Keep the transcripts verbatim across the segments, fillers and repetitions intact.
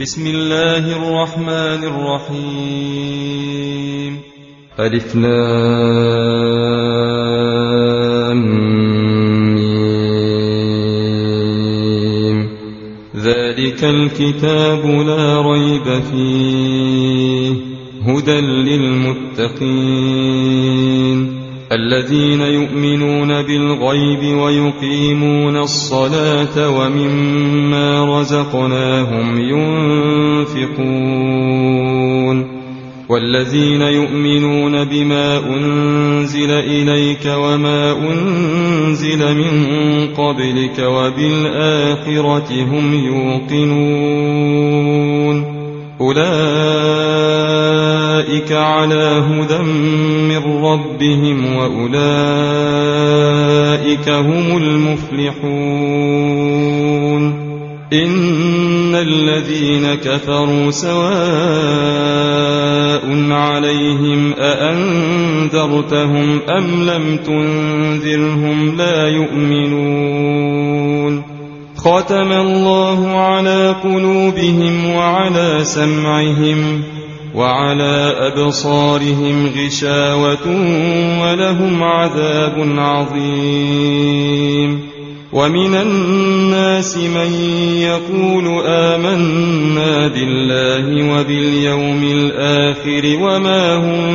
بسم الله الرحمن الرحيم. ألف لام ميم. ذلك الكتاب لا ريب فيه هدى للمتقين الذين يؤمنون بالغيب ويقيمون الصلاة ومما رزقناهم ينفقون والذين يؤمنون بما أنزل إليك وما أنزل من قبلك وبالآخرة هم يوقنون أولئك على هدى من ربهم وأولئك هم المفلحون. إن الذين كفروا سواء عليهم أأنذرتهم أم لم تنذرهم لا يؤمنون. ختم الله على قلوبهم وعلى سمعهم وعلى أبصارهم غشاوة ولهم عذاب عظيم. ومن الناس من يقول آمنا بالله وباليوم الآخر وما هم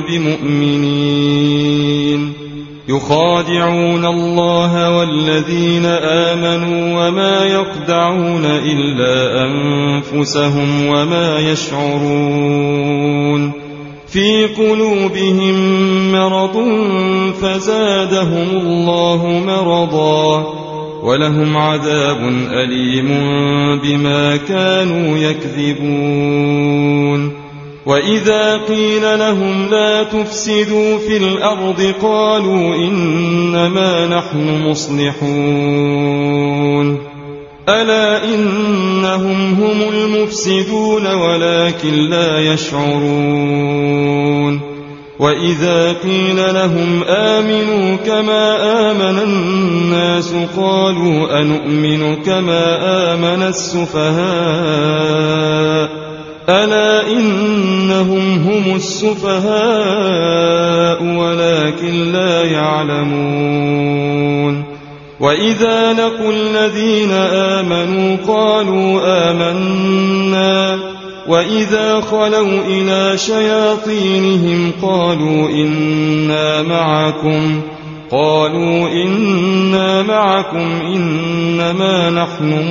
بمؤمنين يخادعون الله والذين آمنوا وما يخدعون إلا أنفسهم وما يشعرون. في قلوبهم مرض فزادهم الله مرضا ولهم عذاب أليم بما كانوا يكذبون. وإذا قيل لهم لا تفسدوا في الأرض قالوا إنما نحن مصلحون ألا إنهم هم المفسدون ولكن لا يشعرون. وإذا قيل لهم آمنوا كما آمن الناس قالوا أنؤمن كما آمن السفهاء ألا إنهم هم السفهاء ولكن لا يعلمون. وإذا لقوا الذين آمنوا قالوا آمنا وإذا خلوا إلى شياطينهم قالوا إنا معكم قالوا إنا معكم إنما نحن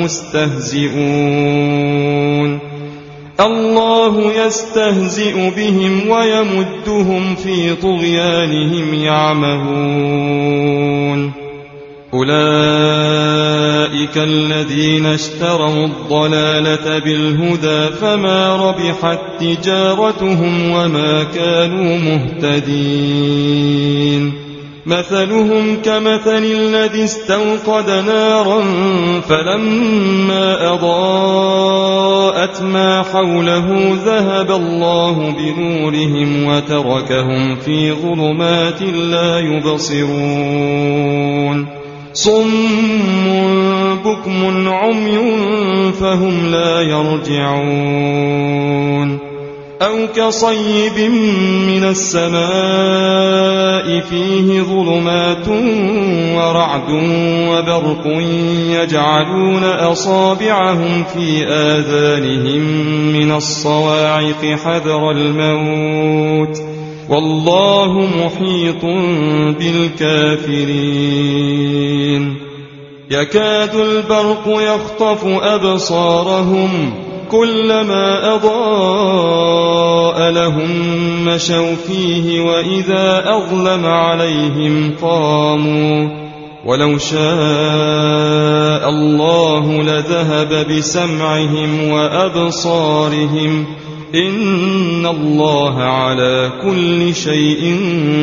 مستهزئون. الله يستهزئ بهم ويمدهم في طغيانهم يعمهون. أولئك الذين اشتروا الضلالة بالهدى فما ربحت تجارتهم وما كانوا مهتدين. مثلهم كمثل الذي استوقد نارا فلما أضاءت ما حوله ذهب الله بنورهم وتركهم في ظلمات لا يبصرون. صم بكم عمي فهم لا يرجعون. أو كصيب من السماء فيه ظلمات ورعد وبرق يجعلون أصابعهم في آذانهم من الصواعق حذر الموت والله محيط بالكافرين. يكاد البرق يخطف أبصارهم كلما أضاء لهم مشوا فيه وإذا أظلم عليهم قاموا ولو شاء الله لذهب بسمعهم وأبصارهم إن الله على كل شيء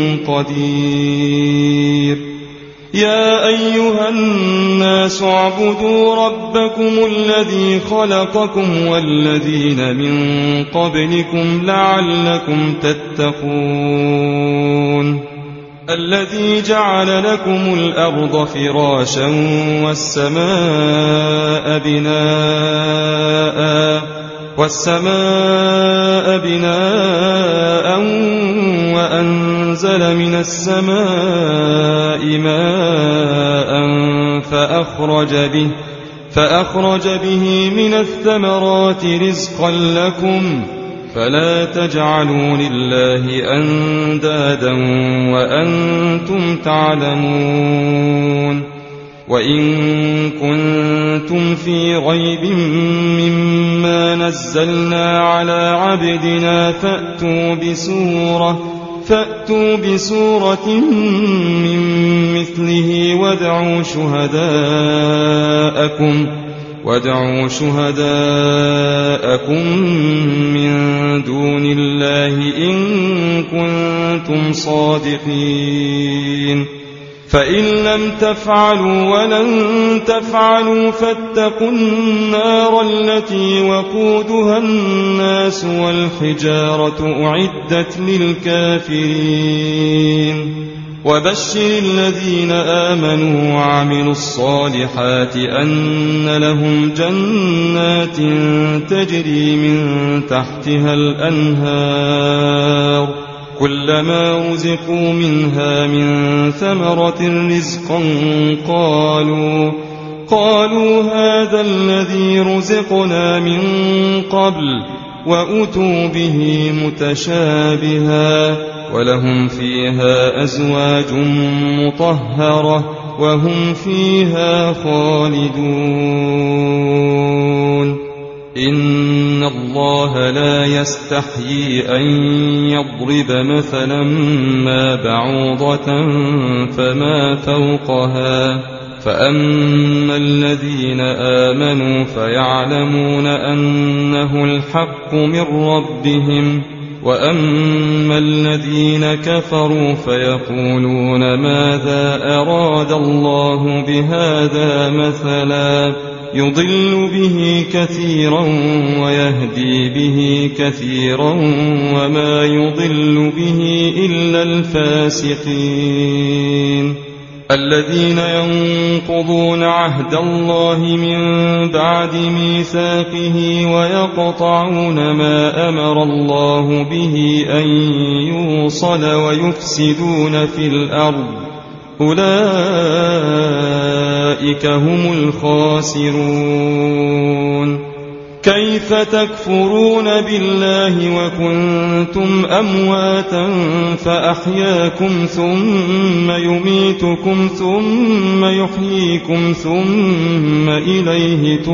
قدير. يا أيها الناس اعبدوا ربكم الذي خلقكم والذين من قبلكم لعلكم تتقون. الذي جعل لكم الأرض فراشا والسماء بناء والسماء بناء وأنزل من السماء ماء فأخرج به فأخرج به من الثمرات رزقا لكم فلا تجعلوا لله أندادا وأنتم تعلمون وإن كنتم في ريب مما نزلنا على عبدنا فأتوا بسورة فأتوا بسورة من مثله وادعوا شهداءكم وادعوا شهداءكم من دون الله إن كنتم صادقين فإن لم تفعلوا ولن تفعلوا فاتقوا النار التي وقودها الناس والحجارة أعدت للكافرين وبشر الذين آمنوا وعملوا الصالحات أن لهم جنات تجري من تحتها الأنهار كلما رزقوا منها من ثمرة رزقا قالوا قالوا هذا الذي رزقنا من قبل وأتوا به متشابها ولهم فيها أزواج مطهرة وهم فيها خالدون إن الله لا يستحيي أن يضرب مثلا ما بعوضة فما فوقها فأما الذين آمنوا فيعلمون أنه الحق من ربهم وأما الذين كفروا فيقولون ماذا أراد الله بهذا مثلا يضل به كثيرا ويهدي به كثيرا وما يضل به إلا الفاسقين الذين ينقضون عهد الله من بعد ميثاقه ويقطعون ما أمر الله به أن يوصل ويفسدون في الأرض أولئك هم الخاسرون كيف تكفرون بالله وكنتم أمواتا فأحياكم ثم يميتكم ثم يحييكم ثم إليه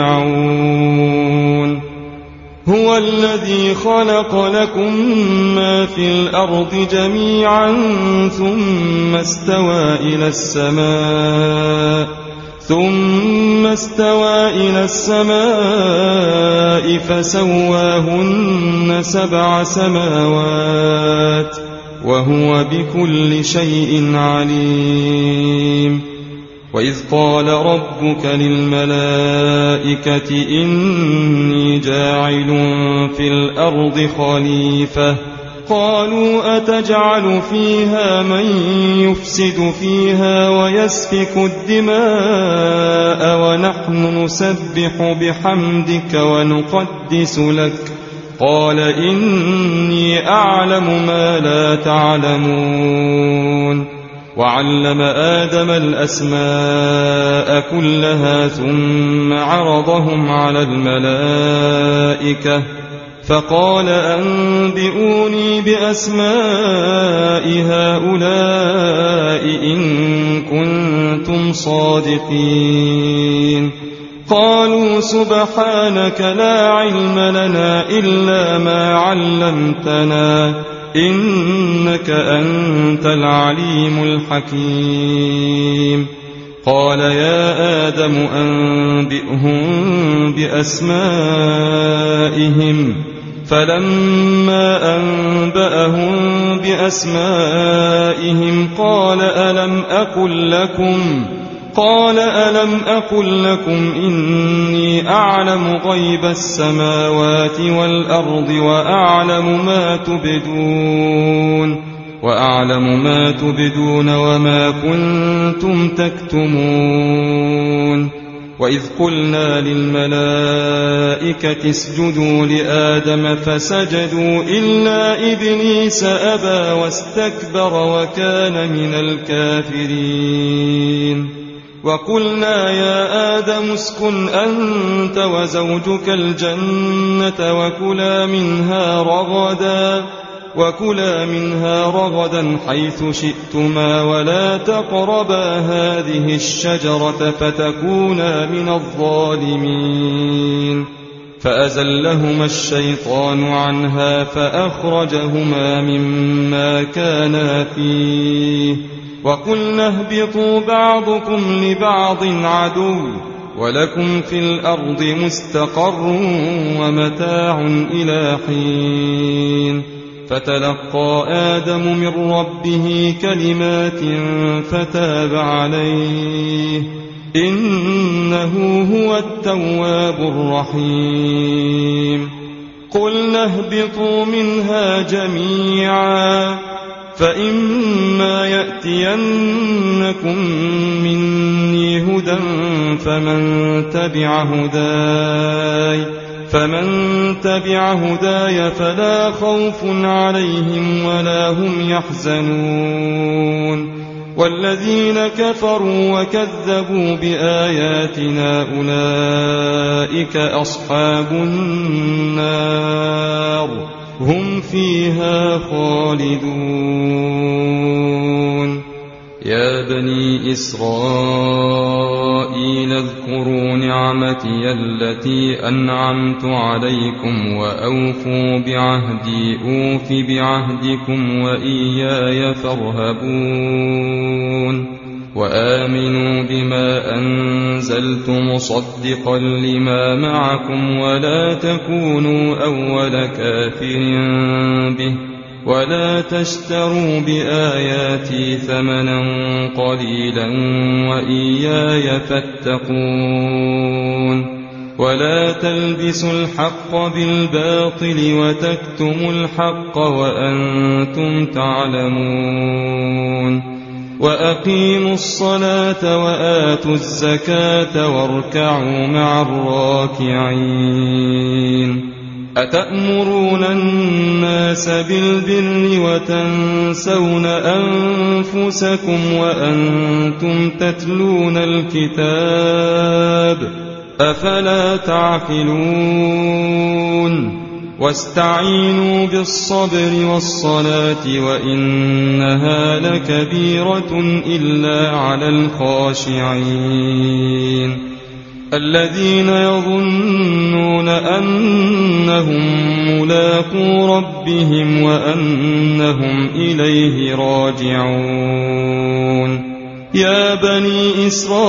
ترجعون هو الذي خلق لكم ما في الأرض جميعا ثم استوى إلى السماء ثم استوى إلى السماء فسواهن سبع سماوات وهو بكل شيء عليم وإذ قال ربك للملائكة إني جاعل في الأرض خليفة قالوا أتجعل فيها من يفسد فيها ويسفك الدماء ونحن نسبح بحمدك ونقدس لك قال إني أعلم ما لا تعلمون وعلم آدم الأسماء كلها ثم عرضهم على الملائكة فقال أنبئوني بأسماء هؤلاء إن كنتم صادقين قالوا سبحانك لا علم لنا إلا ما علمتنا إنك أنت العليم الحكيم قال يا آدم أنبئهم بأسمائهم فلما أنبأهم بأسمائهم قال ألم أقل لكم قال ألم أقل لكم إني أعلم غيب السماوات والأرض وأعلم ما تبدون وأعلم ما تبدون وما كنتم تكتمون وإذ قلنا للملائكة اسجدوا لآدم فسجدوا إلا إبليس أبى واستكبر وكان من الكافرين وقلنا يا آدم اسكن أنت وزوجك الجنة وكلا منها رغدا وكلا منها رغدا حيث شئتما ولا تقربا هذه الشجرة فتكونا من الظالمين فأزلهما الشيطان عنها فأخرجهما مما كانا فيه وقلنا اهبطوا بعضكم لبعض عدو ولكم في الأرض مستقر ومتاع إلى حين فتلقى آدم من ربه كلمات فتاب عليه إنه هو التواب الرحيم قلنا اهبطوا منها جميعا فإما يأتينكم مني هدى فمن تبع هداي فمن تبع هداي فلا خوف عليهم ولا هم يحزنون والذين كفروا وكذبوا بآياتنا أولئك أصحاب النار هم فيها خالدون يا بني إسرائيل اذكروا نعمتي التي أنعمت عليكم وأوفوا بعهدي أوف بعهدكم وإياي فارهبون وآمنوا بما أنزلت مصدقا لما معكم ولا تكونوا أول كافر به ولا تشتروا بآياتي ثمنا قليلا وإياي فاتقون ولا تلبسوا الحق بالباطل وتكتموا الحق وأنتم تعلمون وأقيموا الصلاة وآتوا الزكاة واركعوا مع الراكعين أتأمرون الناس بالبر وتنسون أنفسكم وأنتم تتلون الكتاب أفلا تعقلون واستعينوا بالصبر والصلاة وإنها لكبيرة إلا على الخاشعين الذين يظنون أنهم ملاقو ربهم وأنهم إليه راجعون يا بني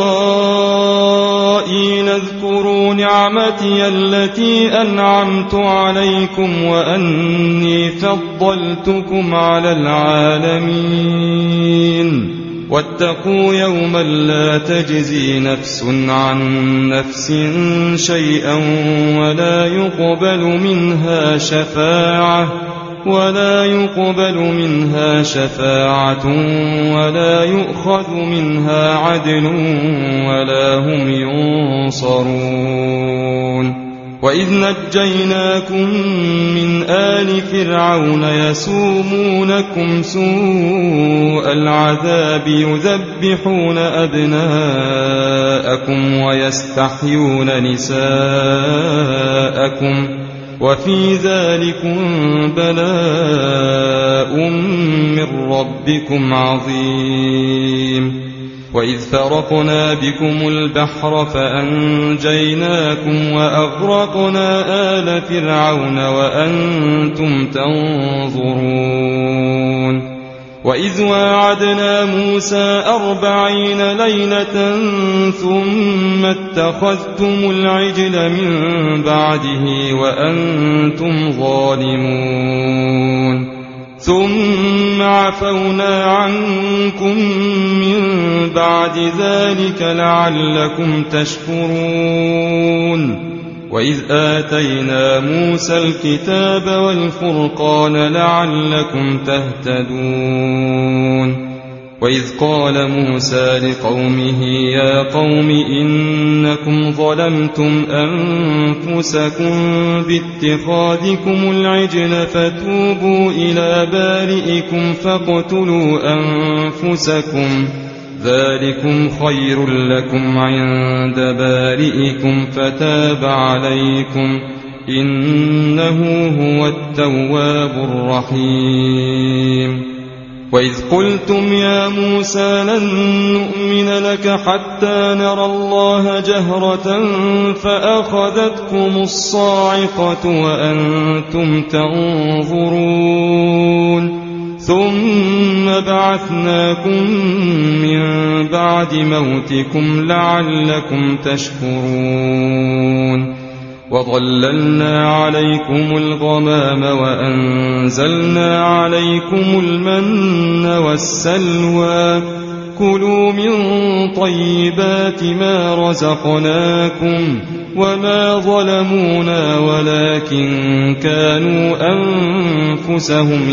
إسرائيل اذكروا نعمتي التي أنعمت عليكم وأني فضلتكم على العالمين واتقوا يوما لا تجزي نفس عن نفس شيئا ولا يقبل منها شفاعة ولا يقبل منها شفاعة ولا يؤخذ منها عدل ولا هم ينصرون وإذ نجيناكم من آل فرعون يسومونكم سوء العذاب يذبحون أبناءكم ويستحيون نساءكم وفي ذلكم بلاء من ربكم عظيم وإذ فرقنا بكم البحر فأنجيناكم وأغرقنا آل فرعون وأنتم تنظرون وإذ واعدنا موسى أربعين ليلة ثم اتخذتم العجل من بعده وأنتم ظالمون ثم عفونا عنكم من بعد ذلك لعلكم تشكرون وإذ آتينا موسى الكتاب والفرقان لعلكم تهتدون وإذ قال موسى لقومه يا قوم إنكم ظلمتم أنفسكم باتخاذكم العجل فتوبوا إلى بارئكم فاقتلوا أنفسكم ذلكم خير لكم عند بارئكم فتاب عليكم إنه هو التواب الرحيم. وإذ قلتم يا موسى لن نؤمن لك حتى نرى الله جهرة فأخذتكم الصاعقة وأنتم تنظرون ثم بعثناكم من بعد موتكم لعلكم تشكرون وظللنا عليكم الغمام وأنزلنا عليكم المن والسلوى كلوا من طيبات ما رزقناكم وما ظلمونا ولكن كانوا أنفسهم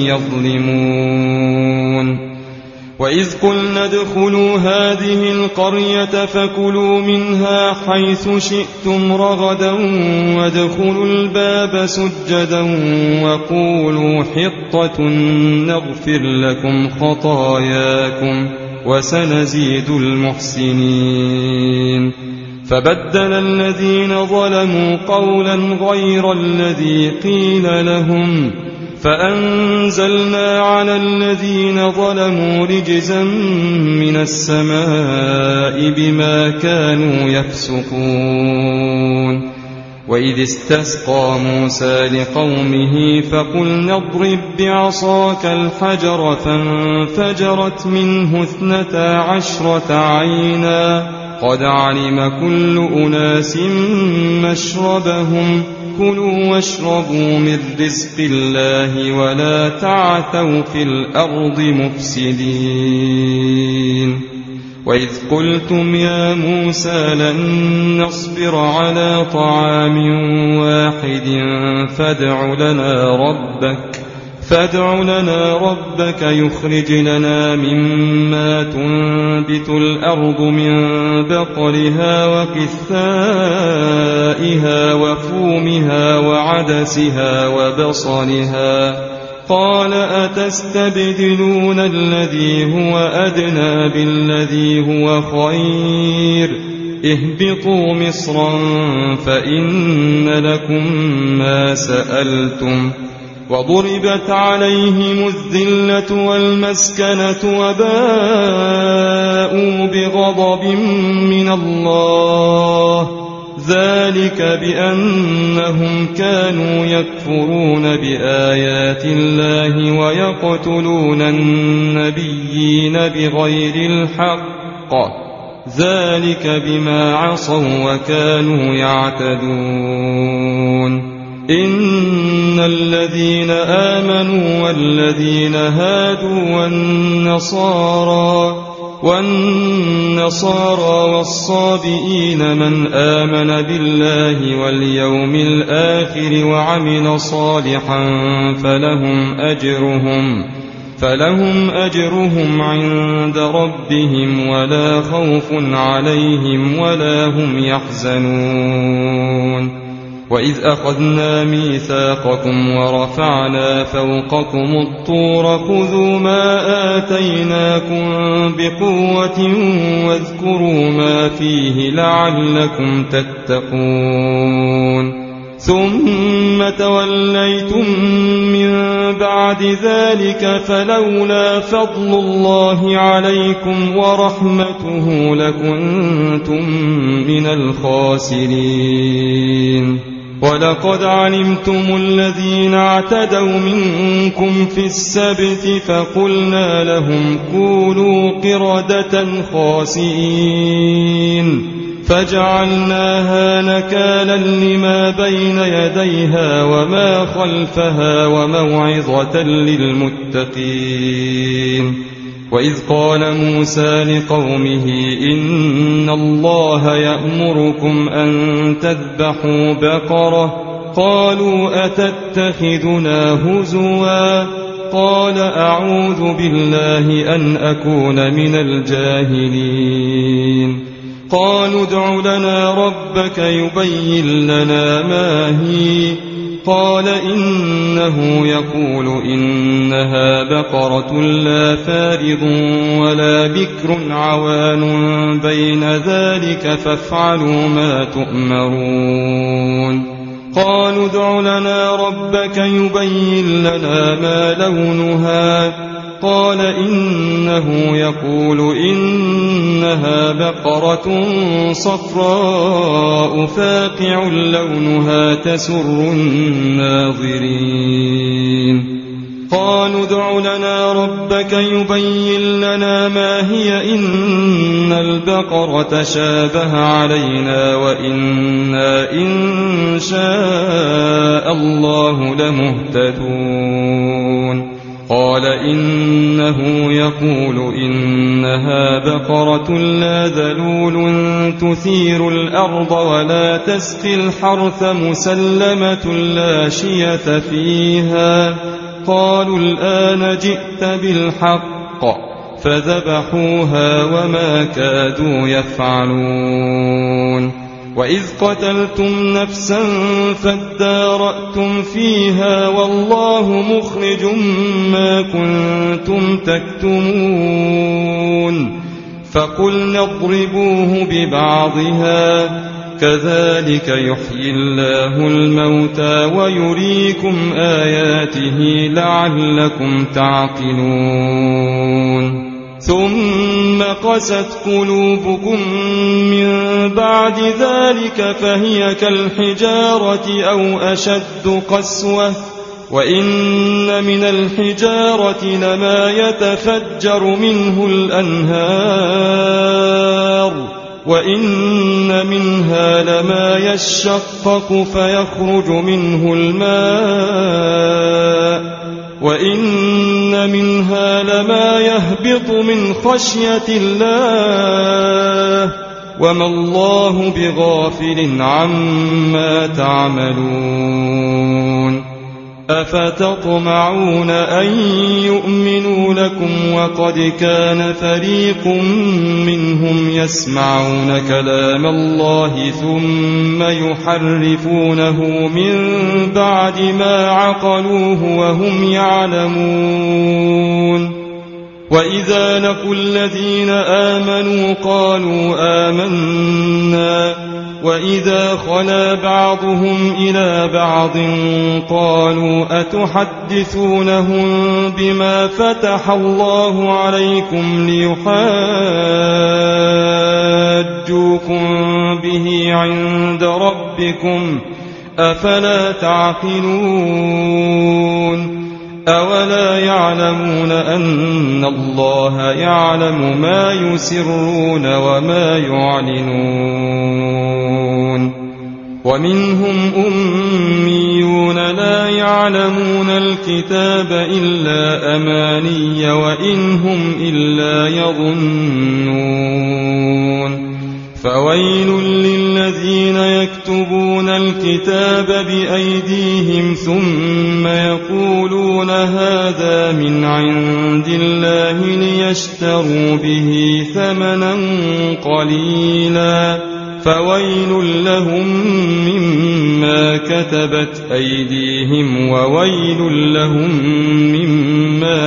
يظلمون. وإذ قلنا ادخلوا هذه القرية فكلوا منها حيث شئتم رغدا وادخلوا الباب سجدا وقولوا حطة نغفر لكم خطاياكم وسنزيد المحسنين. فبدل الذين ظلموا قولا غير الذي قيل لهم فأنزلنا على الذين ظلموا رجزا من السماء بما كانوا يفسقون. وإذ استسقى موسى لقومه فقلنا اضرب بعصاك الحجر فانفجرت منه اثنتا عشرة عينا قد علم كل أناس مشربهم كلوا واشربوا من رزق الله ولا تعثوا في الأرض مفسدين. وإذ قلتم يا موسى لن نصبر على طعام واحد فادع لنا ربك فادع لنا ربك يخرج لنا مما تنبت الأرض من بقلها وقثائها وفومها وعدسها وبصلها قال أتستبدلون الذي هو أدنى بالذي هو خير اهبطوا مصرا فإن لكم ما سألتم وضربت عليهم الذلة والمسكنة وباءوا بغضب من الله ذلك بأنهم كانوا يكفرون بآيات الله ويقتلون النبيين بغير الحق ذلك بما عصوا وكانوا يعتدون. إن الذين آمنوا والذين هادوا والنصارى والنصارى والصابئين من آمن بالله واليوم الآخر وعمل صالحا فلهم أجرهم فلهم أجرهم عند ربهم ولا خوف عليهم ولا هم يحزنون. وإذ أخذنا ميثاقكم ورفعنا فوقكم الطور خذوا ما آتيناكم بقوة واذكروا ما فيه لعلكم تتقون. ثم توليتم من بعد ذلك فلولا فضل الله عليكم ورحمته لكنتم من الخاسرين. ولقد علمتم الذين اعتدوا منكم في السبت فقلنا لهم كونوا قردة خاسئين فجعلناها نكالا لما بين يديها وما خلفها وموعظة للمتقين. وإذ قال موسى لقومه إن الله يأمركم أن تذبحوا بقرة قالوا أتتخذنا هزوا فقال أعوذ بالله أن أكون من الجاهلين قالوا ادع لنا ربك يبين لنا ما هي قال إنه يقول إنها بقرة لا فارض ولا بكر عوان بين ذلك فافعلوا ما تؤمرون قالوا ادع لنا ربك يبين لنا ما لونها قال إنه يقول إنها بقرة صفراء فاقع لونها تسر الناظرين قالوا ادع لنا ربك يبين لنا ما هي إن البقرة شابه علينا وإنا إن شاء الله لمهتدون قال إنه يقول إنها بقرة لا ذلول تثير الأرض ولا تسقي الحرث مسلمة لا شية فيها قالوا الآن جئت بالحق فذبحوها وما كادوا يفعلون وإذ قتلتم نفسا فادارأتم فيها والله مخرج ما كنتم تكتمون فقلنا اضربوه ببعضها كذلك يحيي الله الموتى ويريكم آياته لعلكم تعقلون ثم قست قلوبكم من بعد ذلك فهي كالحجارة أو أشد قسوة وإن من الحجارة لما يتفجر منه الأنهار وإن منها لما يشقق فيخرج منه الماء وإن منها لما يهبط من خشية الله وما الله بغافل عما تعملون أفتطمعون أن يؤمنوا لكم وقد كان فريق منهم يسمعون كلام الله ثم يحرفونه من بعد ما عقلوه وهم يعلمون وإذا لقوا الذين آمنوا قالوا آمنا وإذا خلا بعضهم إلى بعض قالوا أتحدثونهم بما فتح الله عليكم ليحاجوكم به عند ربكم أفلا تعقلون أولا يعلمون أن الله يعلم ما يسرون وما يعلنون ومنهم أميون لا يعلمون الكتاب إلا أماني وإن هم إلا يظنون فويل للذين يكتبون الكتاب بأيديهم ثم يقولون هذا من عند الله ليشتروا به ثمنا قليلا فويل لهم مما كتبت أيديهم وويل لهم مما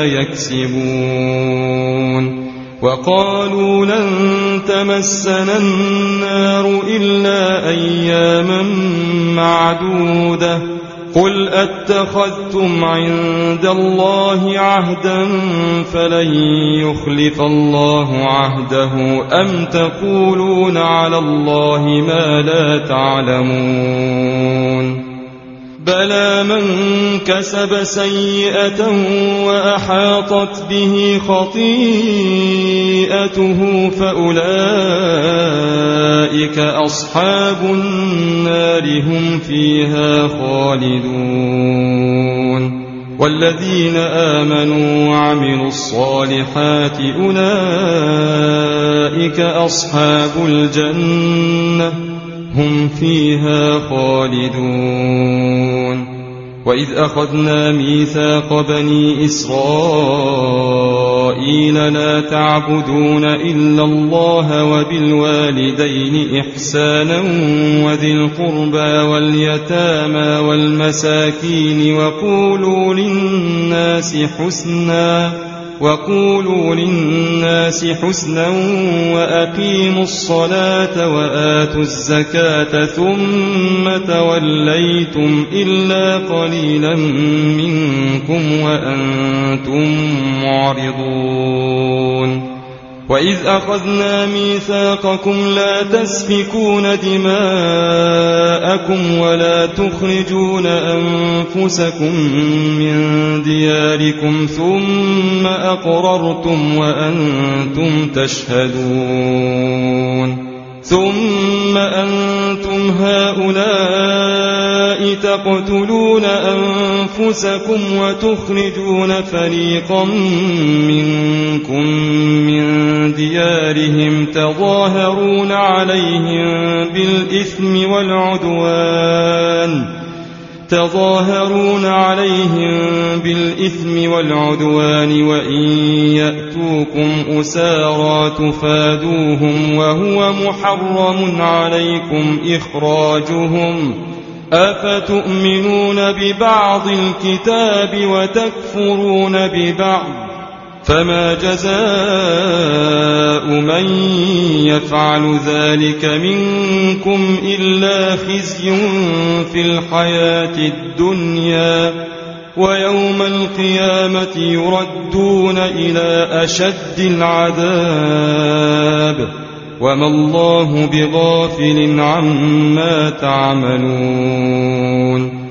يكسبون وقالوا لن تمسنا النار إلا أياما معدودة قل أتخذتم عند الله عهدا فلن يخلف الله عهده أم تقولون على الله ما لا تعلمون بلى من كسب سيئة وأحاطت به خطيئته فأولئك أصحاب النار هم فيها خالدون والذين آمنوا وعملوا الصالحات أولئك أصحاب الجنة هم فيها خالدون وإذ أخذنا ميثاق بني إسرائيل لا تعبدون إلا الله وبالوالدين إحسانا وذي القربى واليتامى والمساكين وقولوا للناس حسنا وقولوا للناس حسنا وأقيموا الصلاة وآتوا الزكاة ثم توليتم إلا قليلا منكم وأنتم معرضون وإذ أخذنا ميثاقكم لا تسفكون دماءكم ولا تخرجون أنفسكم من دياركم ثم أقررتم وأنتم تشهدون ثم أنتم هؤلاء تقتلون أنفسكم وتخرجون فريقا منكم من ديارهم تظاهرون عليهم بالإثم والعدوان تظاهرون عليهم بالإثم والعدوان وإن يأتوكم أسارى تفادوهم وهو محرم عليكم إخراجهم أفتؤمنون ببعض الكتاب وتكفرون ببعض فما جزاء من يفعل ذلك منكم إلا خزي في الحياة الدنيا ويوم القيامة يردون إلى أشد العذاب وما الله بغافل عما تعملون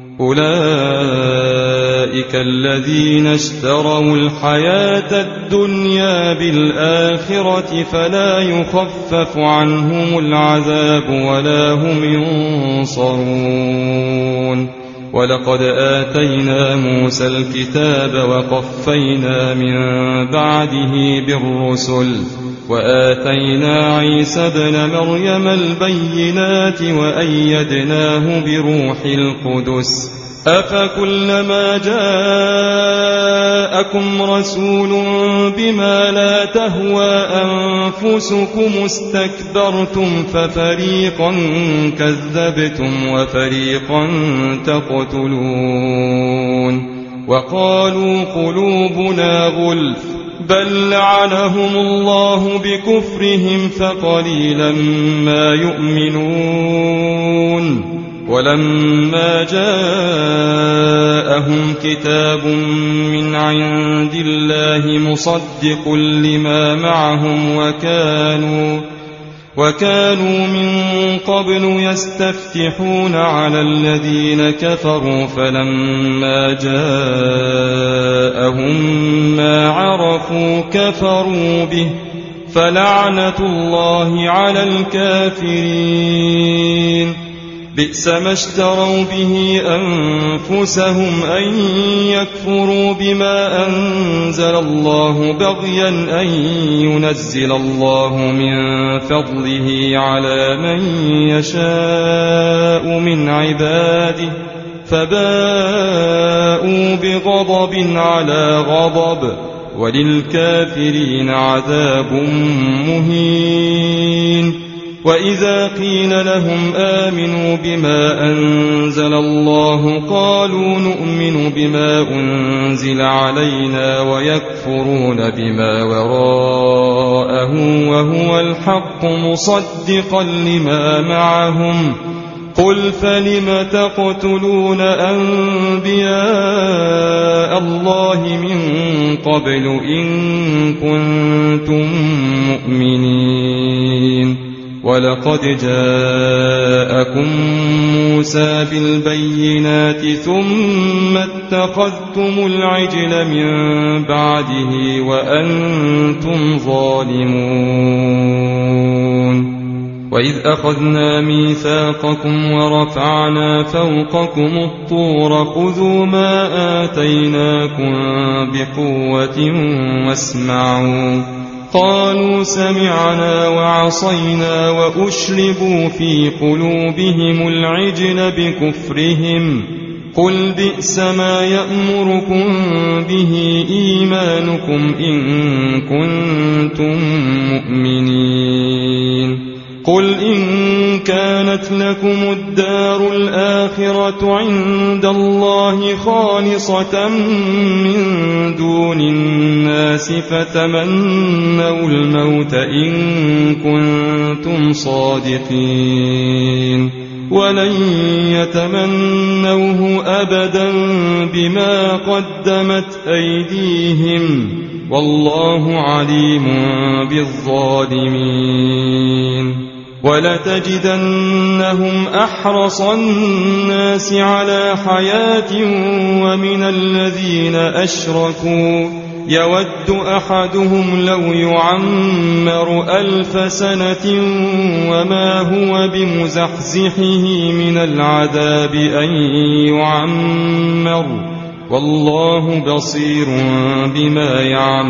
أولئك الذين اشتروا الحياة الدنيا بالآخرة فلا يخفف عنهم العذاب ولا هم ينصرون ولقد آتينا موسى الكتاب وقفينا من بعده بالرسل وآتينا عيسى ابن مريم البينات وأيدناه بروح القدس أفكلما جاءكم رسول بما لا تهوى أنفسكم استكبرتم ففريقا كذبتم وفريقا تقتلون وقالوا قلوبنا غلف بل لعنهم الله بكفرهم فقليلا ما يؤمنون ولما جاءهم كتاب من عند الله مصدق لما معهم وكانوا وكانوا من قبل يستفتحون على الذين كفروا فلما جاءهم ما عرفوا كفروا به فلعنة الله على الكافرين بئس ما اشتروا به أنفسهم أن يكفروا بما أنزل الله بغيا أن ينزل الله من فضله على من يشاء من عباده فباءوا بغضب على غضب وللكافرين عذاب مهين وإذا قيل لهم آمنوا بما أنزل الله قالوا نؤمن بما أنزل علينا ويكفرون بما وراءه وهو الحق مصدقا لما معهم قل فلم تقتلون أنبياء الله من قبل إن كنتم مؤمنين ولقد جاءكم موسى بالبينات ثم اتخذتم العجل من بعده وأنتم ظالمون وإذ أخذنا ميثاقكم ورفعنا فوقكم الطور خذوا ما آتيناكم بقوة واسمعوا قالوا سمعنا وعصينا وأشربوا في قلوبهم العجل بكفرهم قل بئس ما يأمركم به إيمانكم إن كنتم مؤمنين قل إن كانت لكم الدار الآخرة عند الله خالصة من دون الناس فتمنوا الموت إن كنتم صادقين ولن يتمنوه أبدا بما قدمت أيديهم والله عليم بالظالمين ولتجدنهم أحرص الناس على حياة ومن الذين أشركوا يود أحدهم لو يعمر ألف سنة وما هو بمزحزحه من العذاب أن يعمر والله بصير بما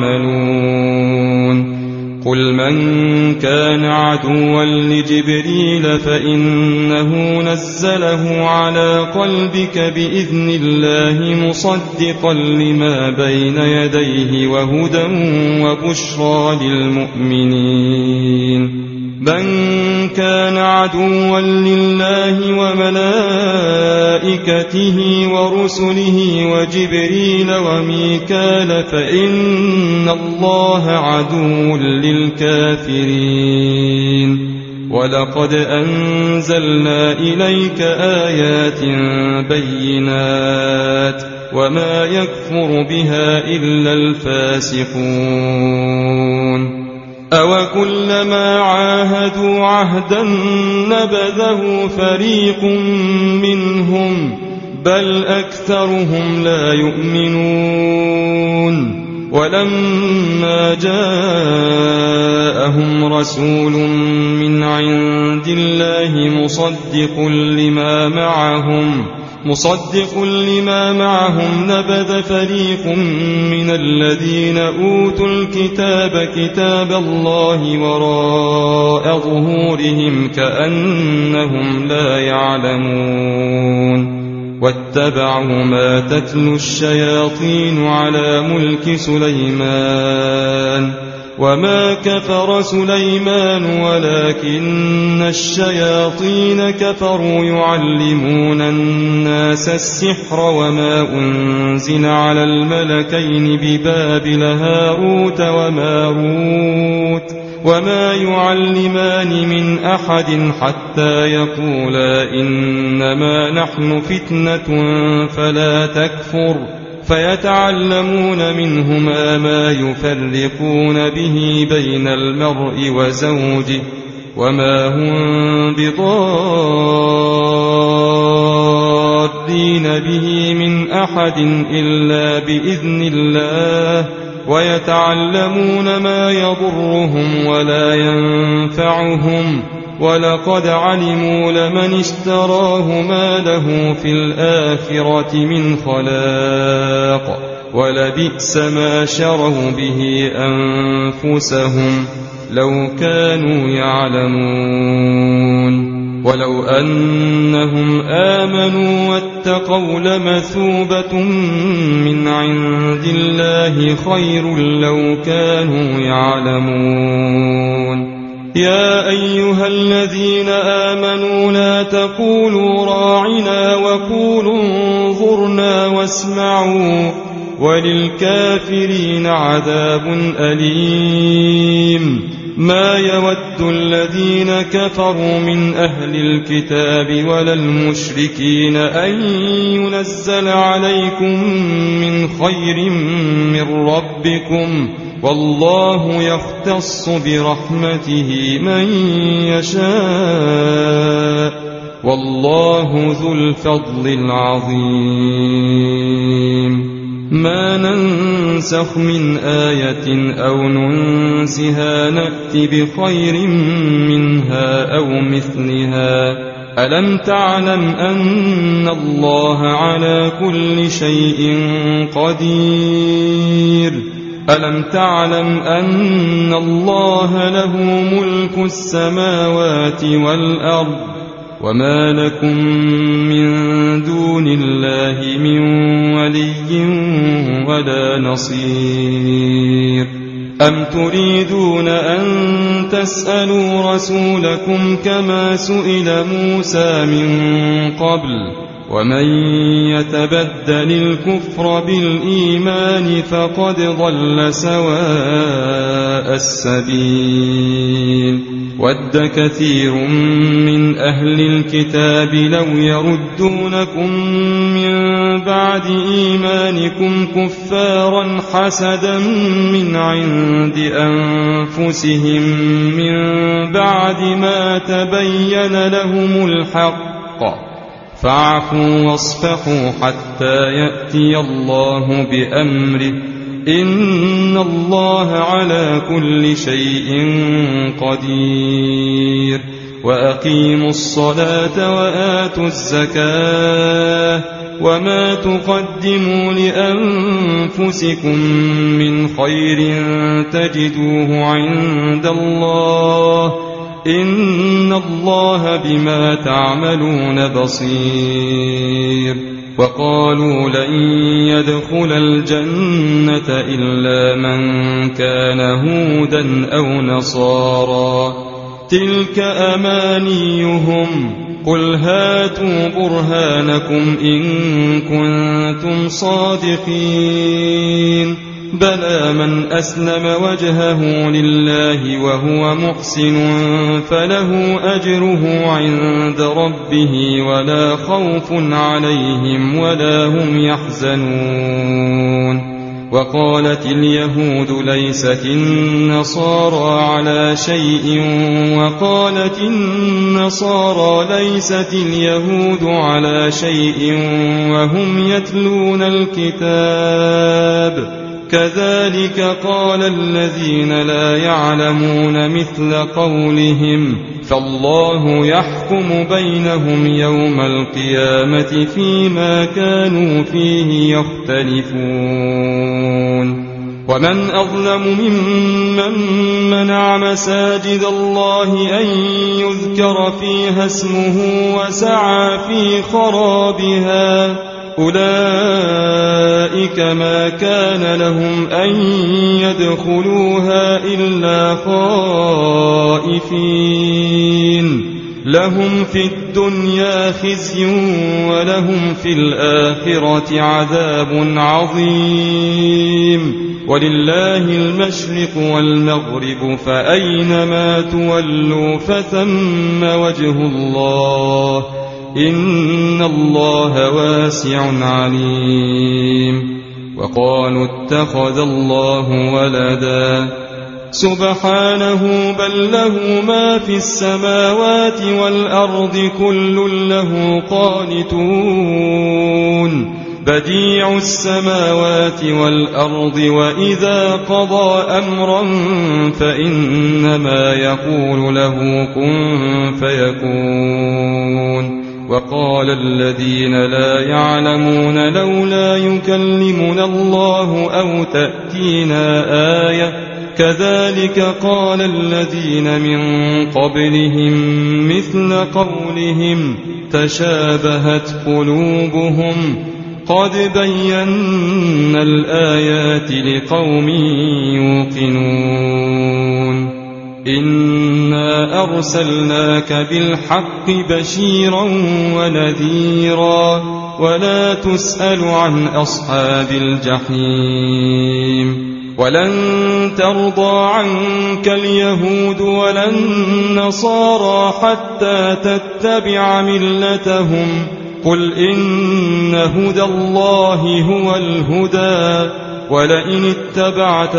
يعملون قل من كان عدوا لجبريل فإنه نزله على قلبك بإذن الله مصدقا لما بين يديه وهدى وبشرى للمؤمنين من كان عدوا لله وملائكته ورسله وجبريل وميكال فإن الله عدو للكافرين ولقد أنزلنا إليك آيات بينات وما يكفر بها إلا الفاسقون أوكلما عاهدوا عهدا نبذه فريق منهم بل أكثرهم لا يؤمنون ولما جاءهم رسول من عند الله مصدق لما معهم مصدق لما معهم نبذ فريق من الذين أوتوا الكتاب كتاب الله وراء ظهورهم كأنهم لا يعلمون واتبعوا ما تتلو الشياطين على ملك سليمان وما كفر سليمان ولكن الشياطين كفروا يعلمون الناس السحر وما أنزل على الملكين ببابل هاروت وماروت وما يعلمان من أحد حتى يقولا إنما نحن فتنة فلا تكفر فيتعلمون منهما ما يفرقون به بين المرء وزوجه وما هم بضارين به من أحد إلا بإذن الله ويتعلمون ما يضرهم ولا ينفعهم ولقد علموا لمن اشتراه ما له في الآخرة من خلاق ولبئس ما شروا به أنفسهم لو كانوا يعلمون ولو أنهم آمنوا واتقوا لمثوبة من عند الله خير لو كانوا يعلمون يا أيها الذين آمنوا لا تقولوا راعنا وقولوا انظرنا واسمعوا وللكافرين عذاب أليم ما يود الذين كفروا من أهل الكتاب ولا المشركين أن ينزل عليكم من خير من ربكم والله يختص برحمته من يشاء والله ذو الفضل العظيم ما ننسخ من آية أو ننسها نأت بخير منها أو مثلها ألم تعلم أن الله على كل شيء قدير ألم تعلم أن الله له ملك السماوات والأرض وما لكم من دون الله من ولي ولا نصير أم تريدون أن تسألوا رسولكم كما سئل موسى من قبل ومن يتبدل الكفر بالإيمان فقد ضل سواء السبيل ود كثير من أهل الكتاب لو يردونكم من بعد إيمانكم كفارا حسدا من عند أنفسهم من بعد ما تبين لهم الحق فاعفوا واصفحوا حتى يأتي الله بأمره إن الله على كل شيء قدير وأقيموا الصلاة وآتوا الزكاة وما تقدموا لأنفسكم من خير تجدوه عند الله إن الله بما تعملون بصير وقالوا لن يدخل الجنة إلا من كان هودا أو نصارى تلك أمانيهم قل هاتوا برهانكم إن كنتم صادقين بلى من أسلم وجهه لله وهو محسن فله أجره عند ربه ولا خوف عليهم ولا هم يحزنون وقالت اليهود ليست النصارى على شيء وقالت النصارى ليست اليهود على شيء وهم يتلون الكتاب كذلك قال الذين لا يعلمون مثل قولهم فالله يحكم بينهم يوم القيامة فيما كانوا فيه يختلفون ومن أظلم ممن منع مساجد الله أن يذكر فيها اسمه وسعى في خرابها أولئك ما كان لهم أن يدخلوها إلا خائفين لهم في الدنيا خزي ولهم في الآخرة عذاب عظيم ولله المشرق والمغرب فأينما تولوا فثم وجه الله إن الله واسع عليم وقالوا اتخذ الله ولدا سبحانه بل له ما في السماوات والأرض كل له قانتون بديع السماوات والأرض وإذا قضى أمرا فإنما يقول له كن فيكون وقال الذين لا يعلمون لولا يكلمنا الله أو تأتينا آية كذلك قال الذين من قبلهم مثل قولهم تشابهت قلوبهم قد بينا الآيات لقوم يوقنون إنا أرسلناك بالحق بشيرا ونذيرا ولا تسأل عن أصحاب الجحيم ولن ترضى عنك اليهود ولا النصارى حتى تتبع ملتهم قل إن هدى الله هو الهدى ولئن اتبعت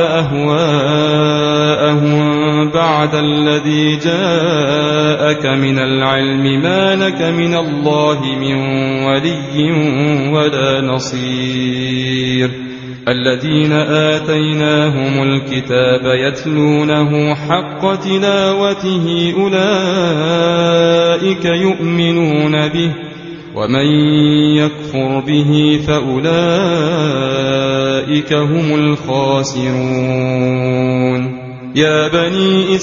أهواءهم بعد الذي جاءك من العلم ما لك من الله من ولي ولا نصير الذين آتيناهم الكتاب يتلونه حق تلاوته أولئك يؤمنون به ومن يكفر به فأولئك هم الخاسرون يا بني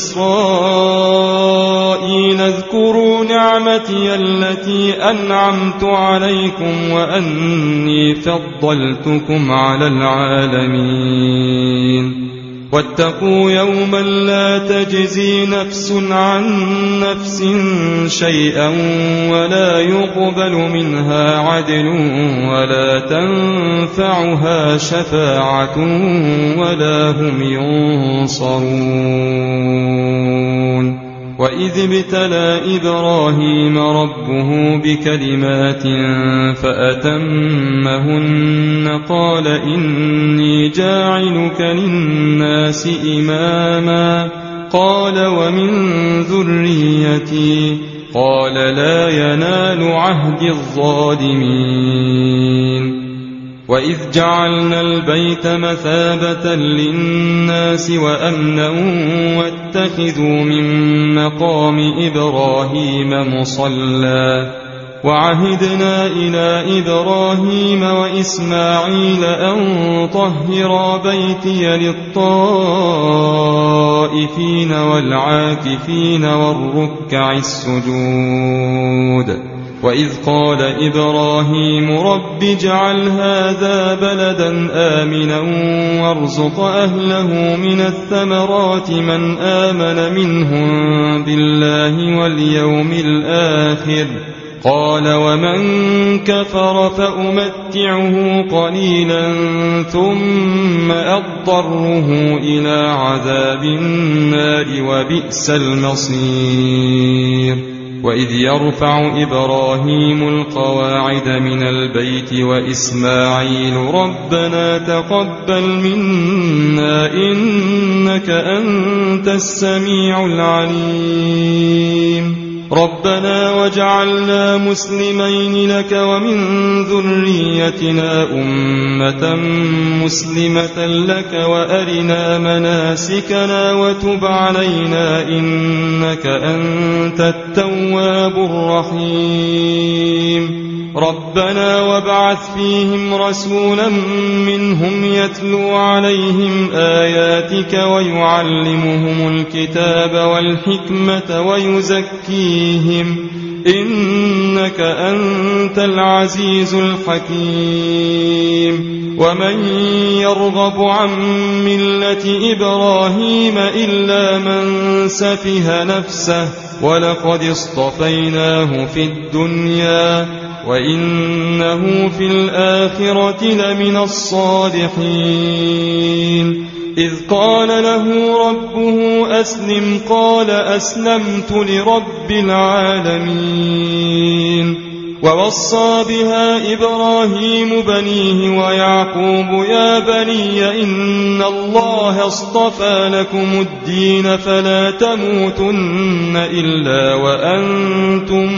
إسرائيل اذكروا نعمتي التي أنعمت عليكم وأني فضلتكم على العالمين واتقوا يوما لا تجزي نفس عن نفس شيئا ولا يقبل منها عدل ولا تنفعها شفاعة ولا هم ينصرون وإذ ابتلى إبراهيم ربه بكلمات فأتمهن قال إني جاعلك للناس إماما قال ومن ذريتي قال لا ينال عهد الظالمين وإذ جعلنا البيت مثابة للناس وأمنا واتخذوا من مقام إبراهيم مصلى وعهدنا إلى إبراهيم وإسماعيل أن طهرا بيتي للطائفين والعاكفين والركع السجود وإذ قال إبراهيم رب اجعل هذا بلدا آمنا وارزق أهله من الثمرات من آمن منهم بالله واليوم الآخر قال ومن كفر فأمتعه قليلا ثم أضطره إلى عذاب النار وبئس المصير وإذ يرفع إبراهيم القواعد من البيت وإسماعيل ربنا تقبل منا إنك أنت السميع العليم ربنا وجعلنا مسلمين لك ومن ذريتنا أمة مسلمة لك وأرنا مناسكنا وتب علينا إنك أنت التواب الرحيم ربنا وابعث فيهم رسولا منهم يتلو عليهم آياتك ويعلمهم الكتاب والحكمة ويزكيهم إنك أنت العزيز الحكيم ومن يرغب عن ملة إبراهيم إلا من سفه نفسه ولقد اصطفيناه في الدنيا وإنه في الآخرة لمن الصالحين إذ قال له ربه أسلم قال أسلمت لرب العالمين ووصى بها إبراهيم بنيه ويعقوب يا بني إن الله اصطفى لكم الدين فلا تموتن إلا وأنتم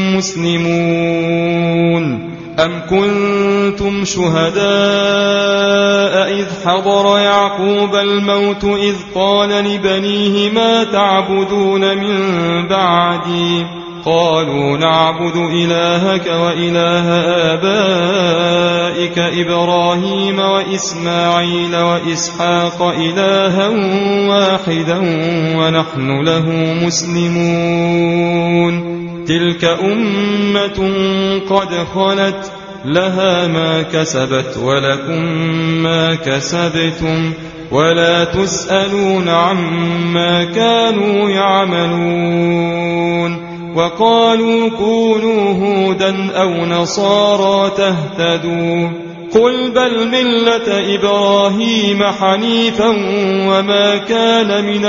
مسلمون أم كنتم شهداء إذ حضر يعقوب الموت إذ قال لبنيه ما تعبدون من بعدي قالوا نعبد إلهك وإله آبائك إبراهيم وإسماعيل وإسحاق إلها واحدا ونحن له مسلمون تلك أمة قد خلت لها ما كسبت ولكم ما كسبتم ولا تسألون عما كانوا يعملون وقالوا كونوا هودا أو نصارى تهتدوا قل بل ملة إبراهيم حنيفا وما كان من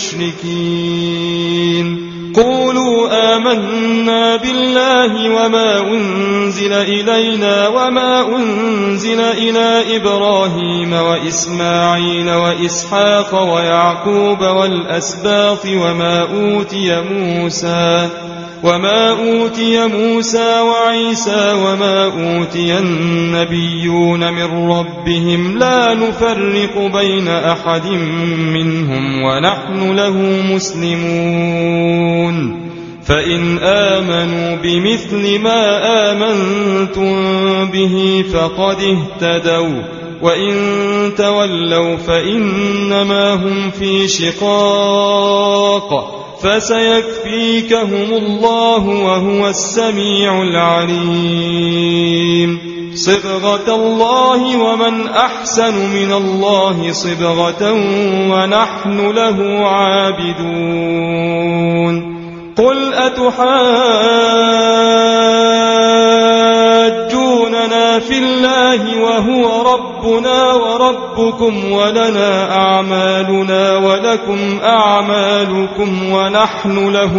المشركين قولوا آمنا بالله وما أنزل إلينا وما أنزل إلى إبراهيم وإسماعيل وإسحاق ويعقوب والأسباط وما أوتي موسى وما أوتي موسى وعيسى وما أوتي النبيون من ربهم لا نفرق بين أحد منهم ونحن له مسلمون فإن آمنوا بمثل ما آمنتم به فقد اهتدوا وإن تولوا فإنما هم في شقاق فسيكفيكهم الله وهو السميع العليم صبغة الله ومن أحسن من الله صبغة ونحن له عابدون قل أتحاجوننا في الله وهو ربنا وربكم ولنا أعمالنا ولكم أعمالكم ونحن له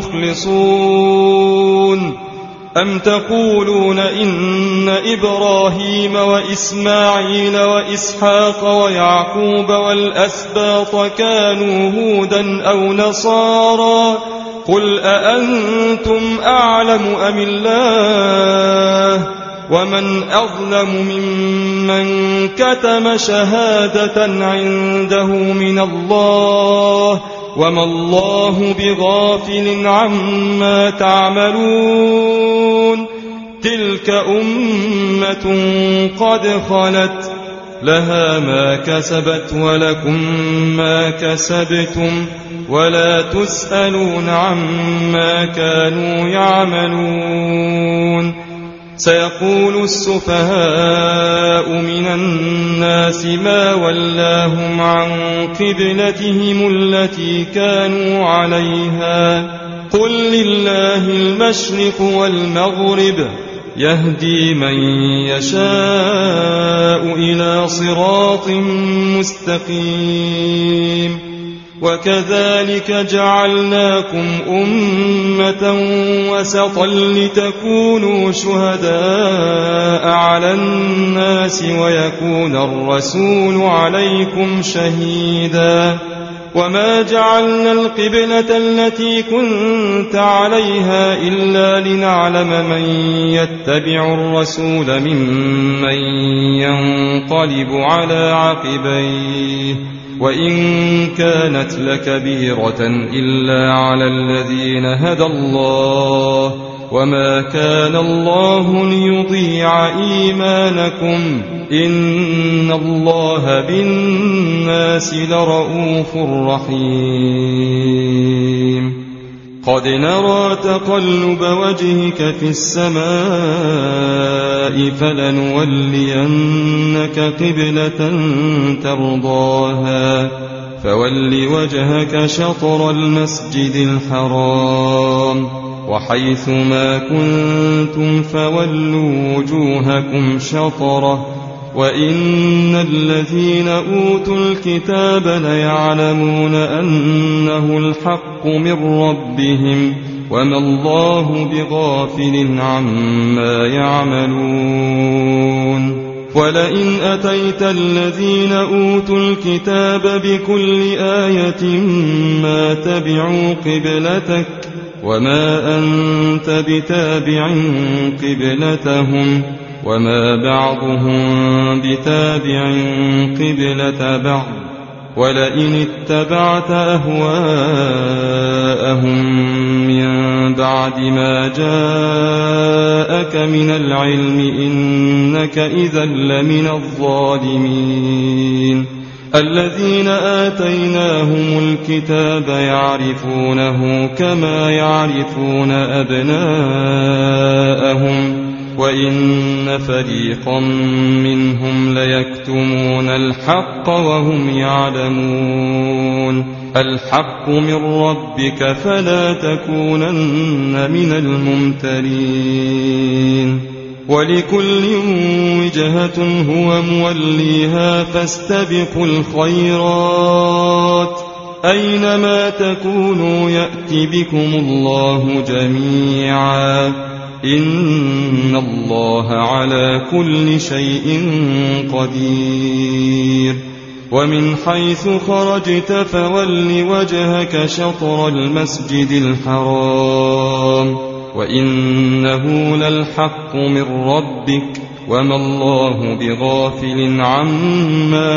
مخلصون أم تقولون إن إبراهيم وإسماعيل وإسحاق ويعقوب والأسباط كانوا هودا أو نصارى قل أأنتم أعلم أم الله ومن أظلم ممن كتم شهادة عنده من الله وما الله بغافل عما تعملون تلك أمة قد خلت لها ما كسبت ولكم ما كسبتم ولا تسألون عما كانوا يعملون سيقول السفهاء من الناس ما ولاهم عن قبلتهم التي كانوا عليها قل لله المشرق والمغرب يهدي من يشاء إلى صراط مستقيم وكذلك جعلناكم أمة وسطا لتكونوا شهداء على الناس ويكون الرسول عليكم شهيدا وما جعلنا القبلة التي كنت عليها إلا لنعلم من يتبع الرسول ممن ينقلب على عقبيه وإن كانت لكبيرة إلا على الذين هدى الله وما كان الله ليضيع إيمانكم إن الله بالناس لرؤوف رحيم قد نرى تقلب وجهك في السماء فلنولينك قبلة ترضاها فول وجهك شطر المسجد الحرام وحيث ما كنتم فولوا وجوهكم شطره وإن الذين أوتوا الكتاب ليعلمون أنه الحق من ربهم وما الله بغافل عما يعملون ولئن أتيت الذين أوتوا الكتاب بكل آية ما تبعوا قبلتك وما أنت بتابع قبلتهم وما بعضهم بتابع قبلة بعض ولئن اتبعت أهواءهم من بعد ما جاءك من العلم إنك إذا لمن الظالمين الذين آتيناهم الكتاب يعرفونه كما يعرفون أبناءهم وإن فريقا منهم ليكتمون الحق وهم يعلمون الحق من ربك فلا تكونن من الممترين ولكل وجهة هو موليها فاستبقوا الخيرات أينما تكونوا يأت بكم الله جميعا إن الله على كل شيء قدير ومن حيث خرجت فول وجهك شطر المسجد الحرام وإنه للحق من ربك وما الله بغافل عما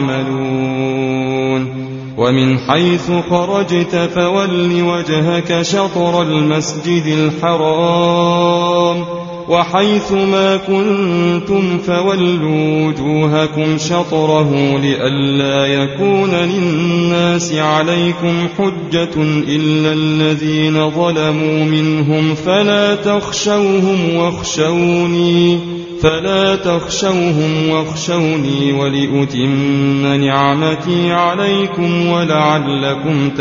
تعملون ومن حيث خرجت فول وجهك شطر المسجد الحرام وحيث ما كنتم فولوا وجوهكم شطره لئلا يكون للناس عليكم حجة إلا الذين ظلموا منهم فلا تخشوهم واخشوني فلا تخشوهم واخشوني ولأتم نعمتي عليكم ولعلكم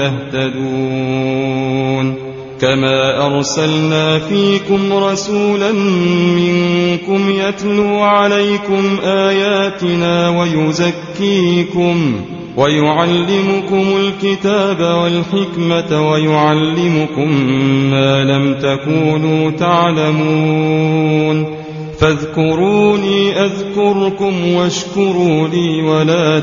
تهتدون كما أرسلنا فيكم رسولا منكم يتلو عليكم آياتنا ويزكيكم ويعلمكم الكتاب والحكمة ويعلمكم ما لم تكونوا تعلمون فاذكروني أذكركم واشكروا لي ولا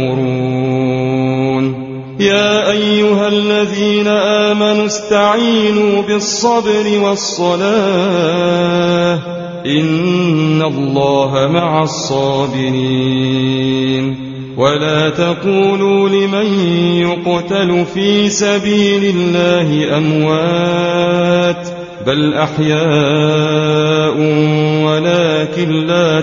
تكفرون يا أيها الذين آمنوا استعينوا بالصبر والصلاة إن الله مع الصابرين ولا تقولوا لمن يقتل في سبيل الله أموات بل أحياء ولكن لا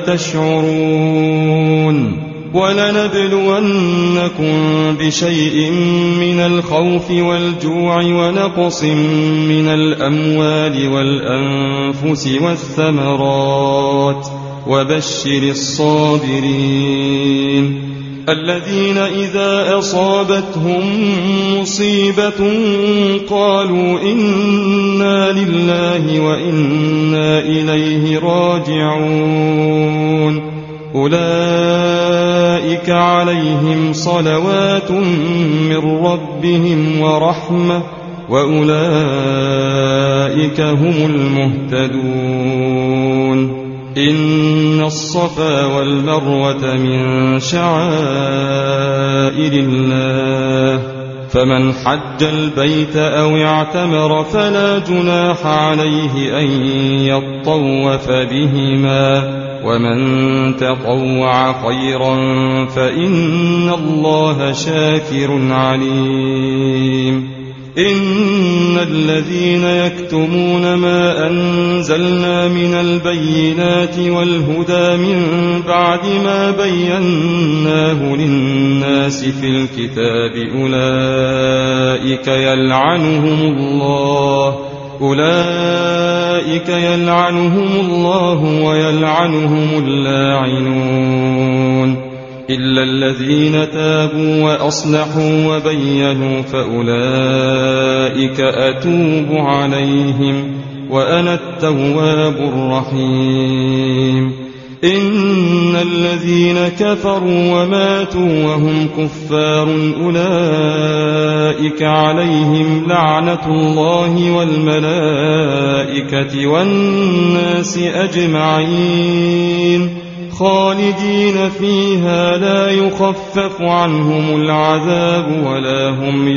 تشعرون ولنبلونكم بشيء من الخوف والجوع ونقص من الأموال والأنفس والثمرات وبشر الصابرين الذين إذا أصابتهم مصيبة قالوا إنا لله وإنا إليه راجعون أولئك عليهم صلوات من ربهم ورحمة وأولئك هم المهتدون إن الصفا والمروة من شعائر الله فمن حج البيت أو اعتمر فلا جناح عليه أن يطوف بهما ومن تطوع خيرا فإن الله شاكر عليم إن الذين يكتمون ما أنزلنا من البينات والهدى من بعد ما بيناه للناس في الكتاب أولئك يلعنهم الله أولئك يلعنهم الله ويلعنهم اللاعنون إلا الذين تابوا وأصلحوا وبينوا فأولئك أتوب عليهم وأنا التواب الرحيم إن الذين كفروا وماتوا وهم كفار أولئك عليهم لعنة الله والملائكة والناس أجمعين خالدين فيها لا يخفف عنهم العذاب ولا هم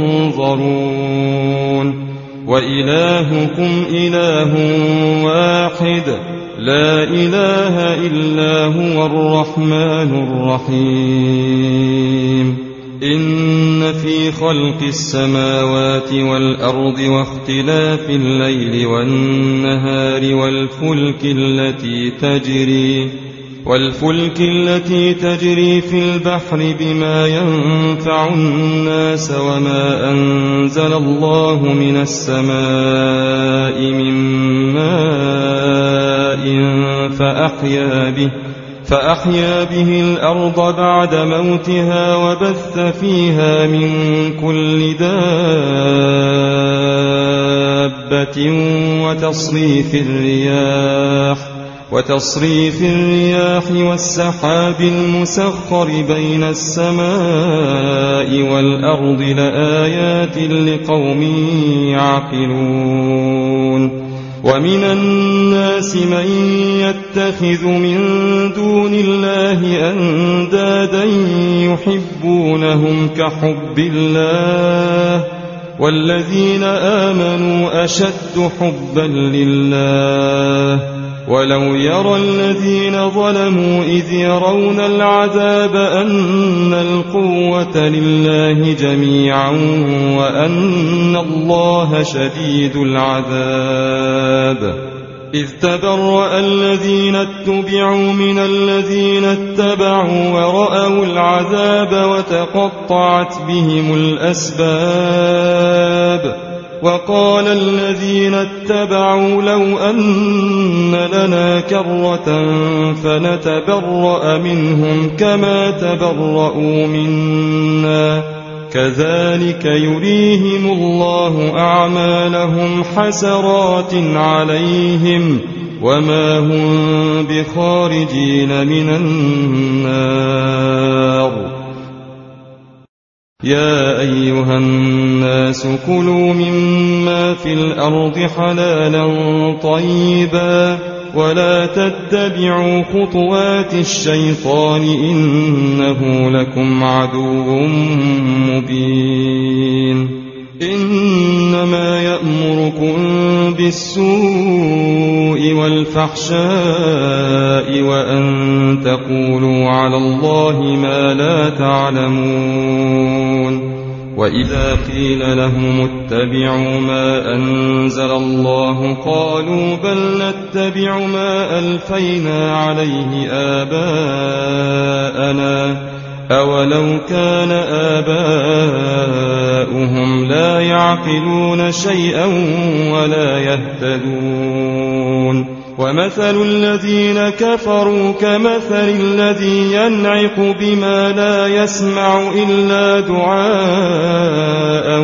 ينظرون وإلهكم إله واحد لا إله إلا هو الرحمن الرحيم إن في خلق السماوات والأرض واختلاف الليل والنهار والفلك التي تجري والفلك التي تجري في البحر بما ينفع الناس وما أنزل الله من السماء من ماء فأحيا به فأحيا به الأرض بعد موتها وبث فيها من كل دابة وتصريف الرياح وتصريف الرياح والسحاب المسخر بين السماء والأرض لآيات لقوم يعقلون ومن الناس من يتخذ من دون الله أندادا يحبونهم كحب الله والذين آمنوا أشد حبا لله ولو يرى الذين ظلموا إذ يرون العذاب أن القوة لله جميعا وأن الله شديد العذاب إذ تبرأ الذين اتبعوا من الذين اتبعوا ورأوا العذاب وتقطعت بهم الأسباب وقال الذين اتبعوا لو أن لنا كرة فنتبرأ منهم كما تبرأوا منا كذلك يريهم الله أعمالهم حسرات عليهم وما هم بخارجين من النار. يا أيها الناس كلوا مما في الأرض حلالا طيبا ولا تتبعوا خطوات الشيطان إنه لكم عدو مبين. إنما يأمركم بالسوء والفحشاء وأن تقولوا على الله ما لا تعلمون. وإذا قيل لهم اتبعوا ما أنزل الله قالوا بل نتبع ما ألفينا عليه آباءنا أولو كان آباؤهم لا يعقلون شيئا ولا يهتدون. ومثل الذين كفروا كمثل الذي ينعق بما لا يسمع إلا دعاء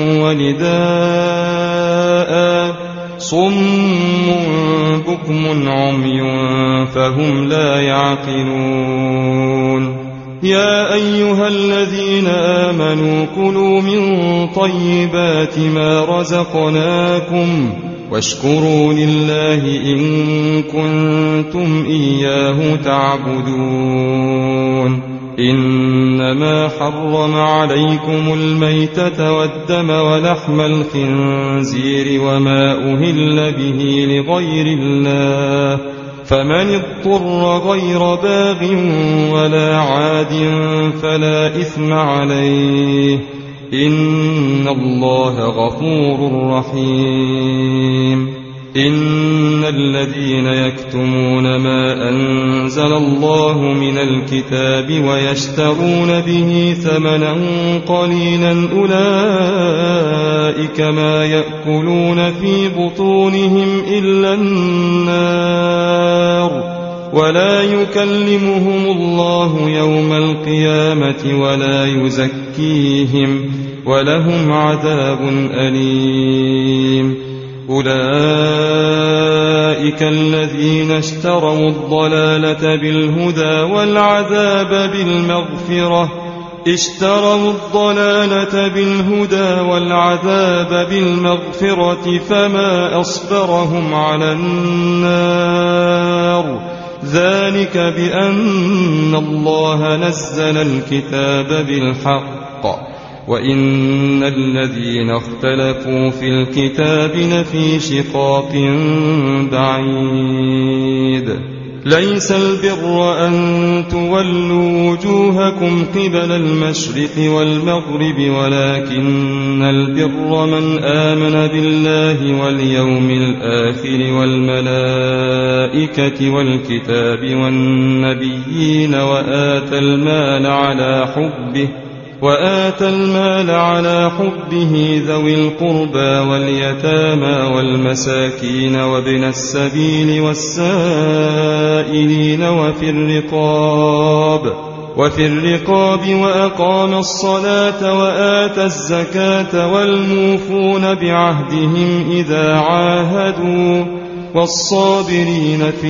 ونداء صم بكم عمي فهم لا يعقلون. يا أيها الذين آمنوا كلوا من طيبات ما رزقناكم واشكروا لله إن كنتم إياه تعبدون. إنما حرم عليكم الميتة والدم ولحم الخنزير وما أهل به لغير الله فمن اضطر غير باغ ولا عاد فلا إثم عليه إن الله غفور رحيم. إن الذين يكتمون ما أنزل الله من الكتاب ويشترون به ثمنا قليلا أولئك ما يأكلون في بطونهم إلا النار ولا يكلمهم الله يوم القيامة ولا يزكيهم ولهم عذاب أليم. أولئك الذين اشتروا الضلالة بالهدى والعذاب بالمغفرة اشتروا الضلالة بالهدى والعذاب بالمغفرة فما أصبرهم على النار ذلك بأن الله نزل الكتاب بالحق وإن الذين اختلفوا في الكتاب لفي شقاق بعيد. ليس البر أن تولوا وجوهكم قبل المشرق والمغرب ولكن البر من آمن بالله واليوم الآخر والملائكة والكتاب والنبيين وآتى المال على حبه وآتى المال على حبه ذوي القربى واليتامى والمساكين وابن السبيل والسائلين وفي الرقاب وفي الرقاب وأقام الصلاة وآتى الزكاة والموفون بعهدهم إذا عاهدوا والصابرين في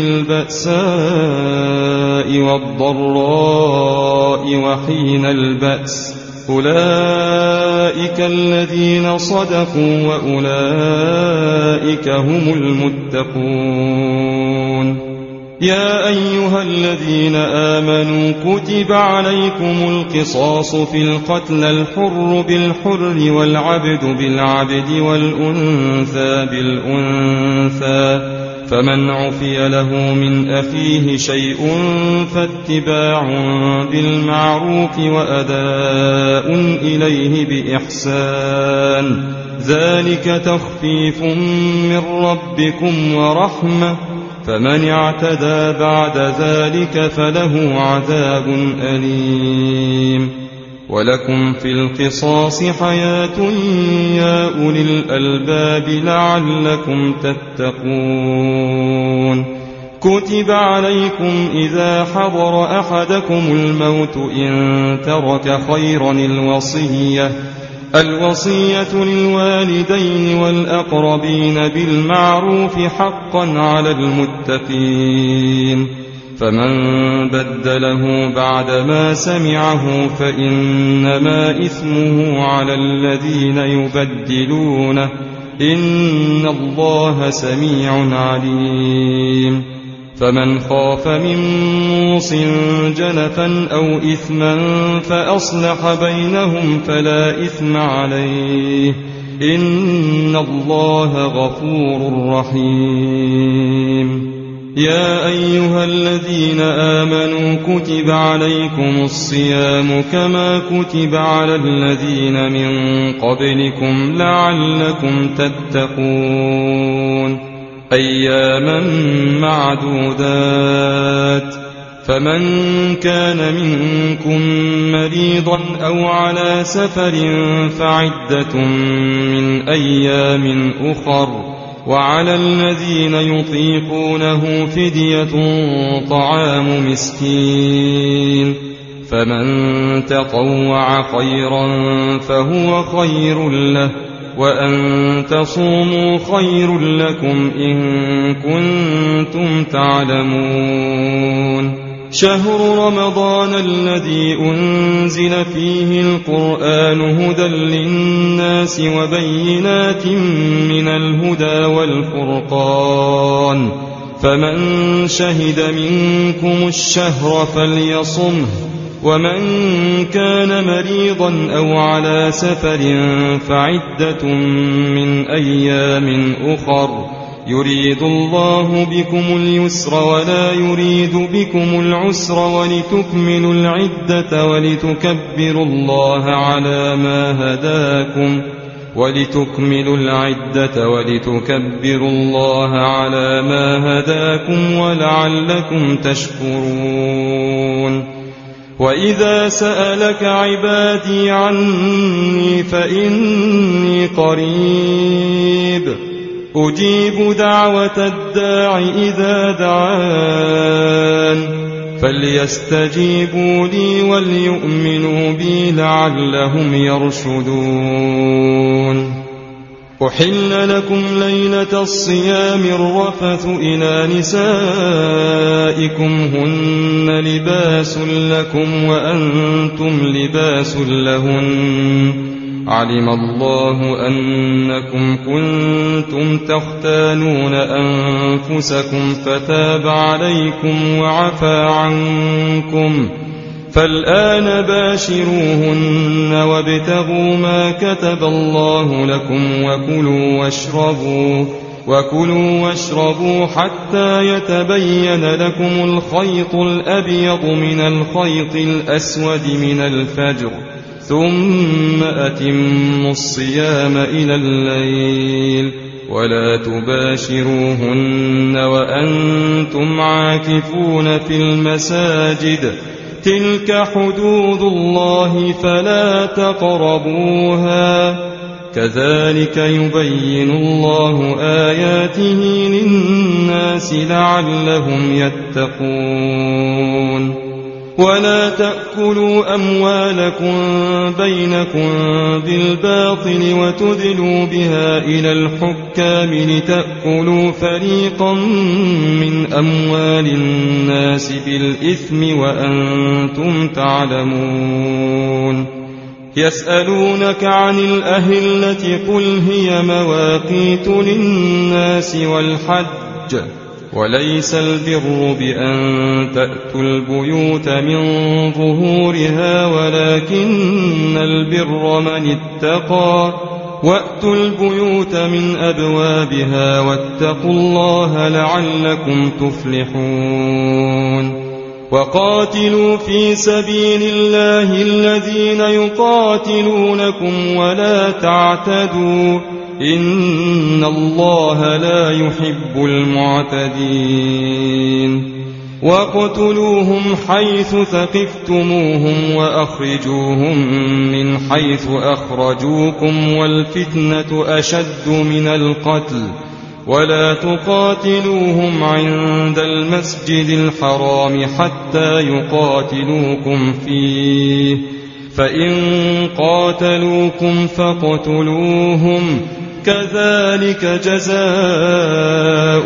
البأساء والضراء وحين البأس أولئك الذين صدقوا وأولئك هم المتقون. يا أيها الذين آمنوا كتب عليكم القصاص في القتلى الحر بالحر والعبد بالعبد والأنثى بالأنثى فمن عفي له من أخيه شيء فاتباع بالمعروف وأداء إليه بإحسان ذلك تخفيف من ربكم ورحمة فمن اعتدى بعد ذلك فله عذاب أليم ولكم في القصاص حياة يا أولي الألباب لعلكم تتقون كتب عليكم إذا حضر أحدكم الموت إن ترك خيرا الوصية الوصية للوالدين والأقربين بالمعروف حقا على المتقين فمن بدله بعدما سمعه فإنما إثمه على الذين يبدلونه إن الله سميع عليم فمن خاف من موص جنفا أو إثما فأصلح بينهم فلا إثم عليه إن الله غفور رحيم يا أيها الذين آمنوا كتب عليكم الصيام كما كتب على الذين من قبلكم لعلكم تتقون أياما معدودات فمن كان منكم مريضا أو على سفر فعدة من أيام أخر وعلى الذين يطيقونه فدية طعام مسكين فمن تطوع خيرا فهو خير له وأن تصوموا خير لكم إن كنتم تعلمون شهر رمضان الذي أنزل فيه القرآن هدى للناس وبينات من الهدى والفرقان فمن شهد منكم الشهر فليصمه ومن كان مريضا أو على سفر فعدة من أيام أخر يريد الله بكم اليسر ولا يريد بكم العسر ولتكملوا العدة ولتكبروا الله على ما هداكم ولتكملوا العدة ولتكبروا الله على ما هداكم ولعلكم تشكرون وإذا سألك عبادي عني فإني قريب أجيب دعوة الداع إذا دعان فليستجيبوا لي وليؤمنوا بي لعلهم يرشدون أحل لكم ليلة الصيام الرفث إلى نسائكم هن لباس لكم وأنتم لباس لهن علم الله أنكم كنتم تختانون أنفسكم فتاب عليكم وعفى عنكم فالآن باشروهن وابتغوا ما كتب الله لكم وكلوا واشربوا وكلوا واشربوا حتى يتبين لكم الخيط الأبيض من الخيط الأسود من الفجر ثم أتموا الصيام إلى الليل ولا تباشروهن وأنتم عاكفون في المساجد تلك حدود الله فلا تقربوها كذلك يبين الله آياته للناس لعلهم يتقون ولا تأكلوا أموالكم بينكم بالباطل وتدلوا بها إلى الحكام لتأكلوا فريقا من أموال الناس بالإثم وأنتم تعلمون يسألونك عن الأهلة قل هي مواقيت للناس والحج وليس البر بأن تأتوا البيوت من ظهورها ولكن البر من اتقى وأتوا البيوت من أبوابها واتقوا الله لعلكم تفلحون وقاتلوا في سبيل الله الذين يقاتلونكم ولا تعتدوا إن الله لا يحب المعتدين واقتلوهم حيث ثقفتموهم وأخرجوهم من حيث أخرجوكم والفتنة أشد من القتل ولا تقاتلوهم عند المسجد الحرام حتى يقاتلوكم فيه فإن قاتلوكم فاقتلوهم كذلك جزاء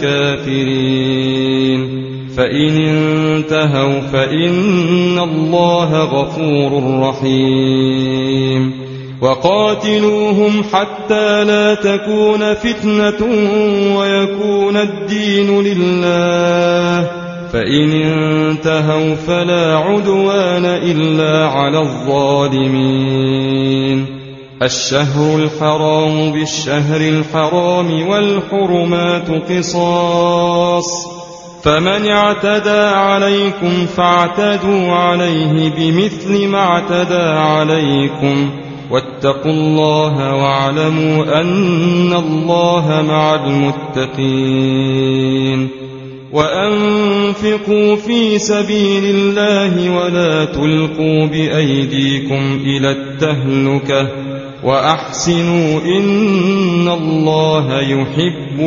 الكافرين فإن انتهوا فإن الله غفور رحيم وقاتلوهم حتى لا تكون فتنة ويكون الدين لله فإن انتهوا فلا عدوان إلا على الظالمين الشهر الحرام بالشهر الحرام والحرمات قصاص فمن اعتدى عليكم فاعتدوا عليه بمثل ما اعتدى عليكم واتقوا الله واعلموا أن الله مع المتقين وأنفقوا في سبيل الله ولا تلقوا بأيديكم إلى التهلكة وأحسنوا إن الله يحب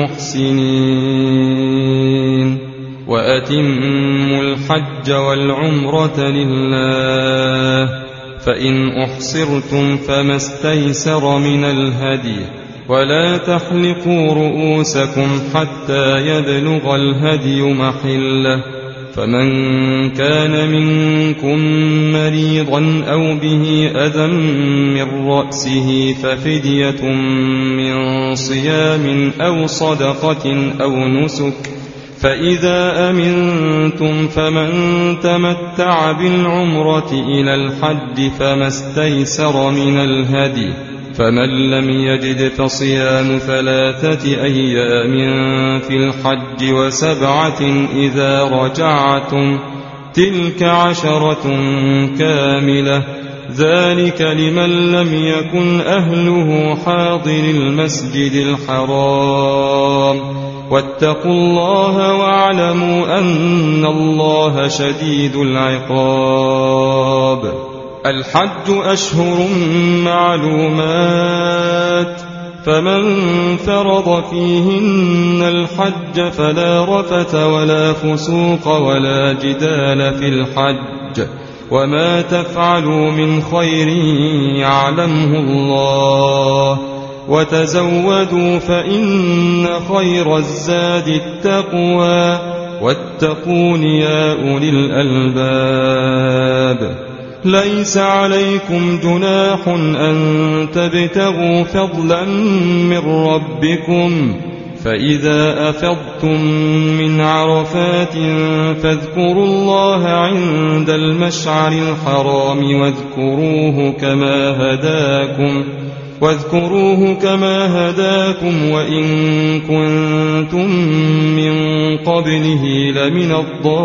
المحسنين وأتموا الحج والعمرة لله فإن أحصرتم فما استيسر من الهدي ولا تحلقوا رؤوسكم حتى يبلغ الهدي محله فمن كان منكم مريضا أو به أذى من رأسه ففدية من صيام أو صدقة أو نسك فإذا أمنتم فمن تمتع بالعمرة إلى الحج فما استيسر من الهدي فمن لم يجد فصيام ثلاثة أيام في الحج وسبعة إذا رجعتم تلك عشرة كاملة ذلك لمن لم يكن أهله حاضر المسجد الحرام واتقوا الله واعلموا أن الله شديد العقاب الحج أشهر معلومات فمن فرض فيهن الحج فلا رفث ولا فسوق ولا جدال في الحج وما تفعلوا من خير يعلمه الله وتزودوا فإن خير الزاد التقوى واتقون يا أولي الألباب ليس عليكم جناح أن تبتغوا فضلا من ربكم فإذا أفضتم من عرفات فاذكروا الله عند المشعر الحرام واذكروه كما هداكم واذكروه كما هداكم وإن كنتم من قبله لمن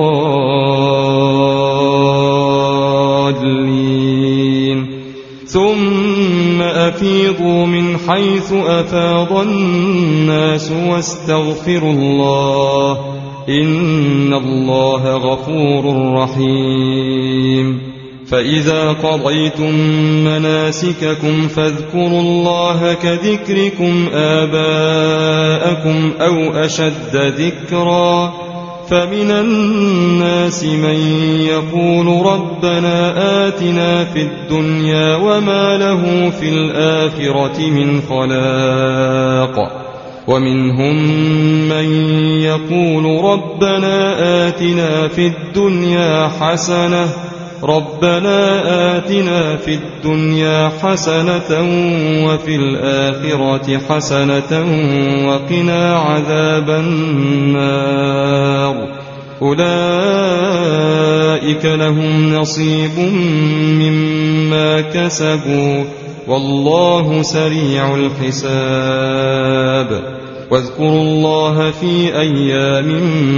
الضالين ثم أفيضوا من حيث أفاض الناس واستغفروا الله إن الله غفور رحيم فإذا قضيتم مناسككم فاذكروا الله كذكركم آباءكم أو أشد ذكرا فمن الناس من يقول ربنا آتنا في الدنيا وما له في الآخرة من خلاق ومنهم من يقول ربنا آتنا في الدنيا حسنة ربنا آتنا في الدنيا حسنة وفي الآخرة حسنة وقنا عذاب النار أولئك لهم نصيب مما كسبوا والله سريع الحساب. واذكروا الله في أيام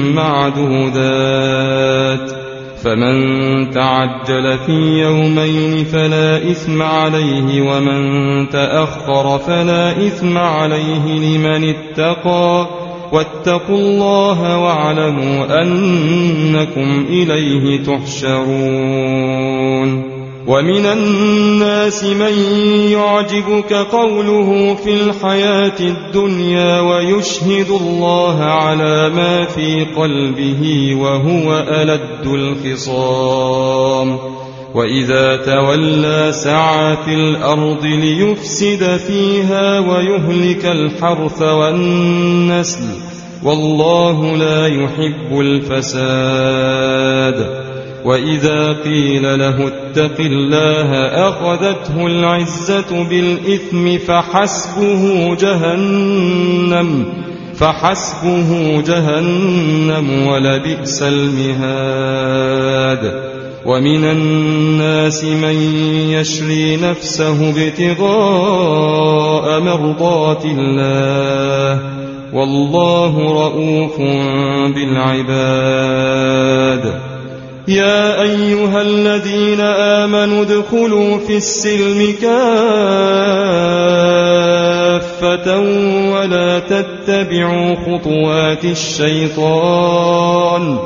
معدودات، فمن تعجل في يومين فلا إثم عليه، ومن تأخر فلا إثم عليه لمن اتقى، واتقوا الله واعلموا أنكم إليه تحشرون. ومن الناس من يعجبك قوله في الحياة الدنيا ويشهد الله على ما في قلبه وهو ألد الخصام، وإذا تولى سعى في الأرض ليفسد فيها ويهلك الحرث والنسل، والله لا يحب الفساد. وإذا قيل له اتق الله أخذته العزة بالإثم فحسبه جهنم فحسبه جهنم ولبئس المهاد. ومن الناس من يشري نفسه ابتغاء مرضات الله، والله رؤوف بالعباد. يا أيها الذين آمنوا ادخلوا في السلم كافة ولا تتبعوا خطوات الشيطان،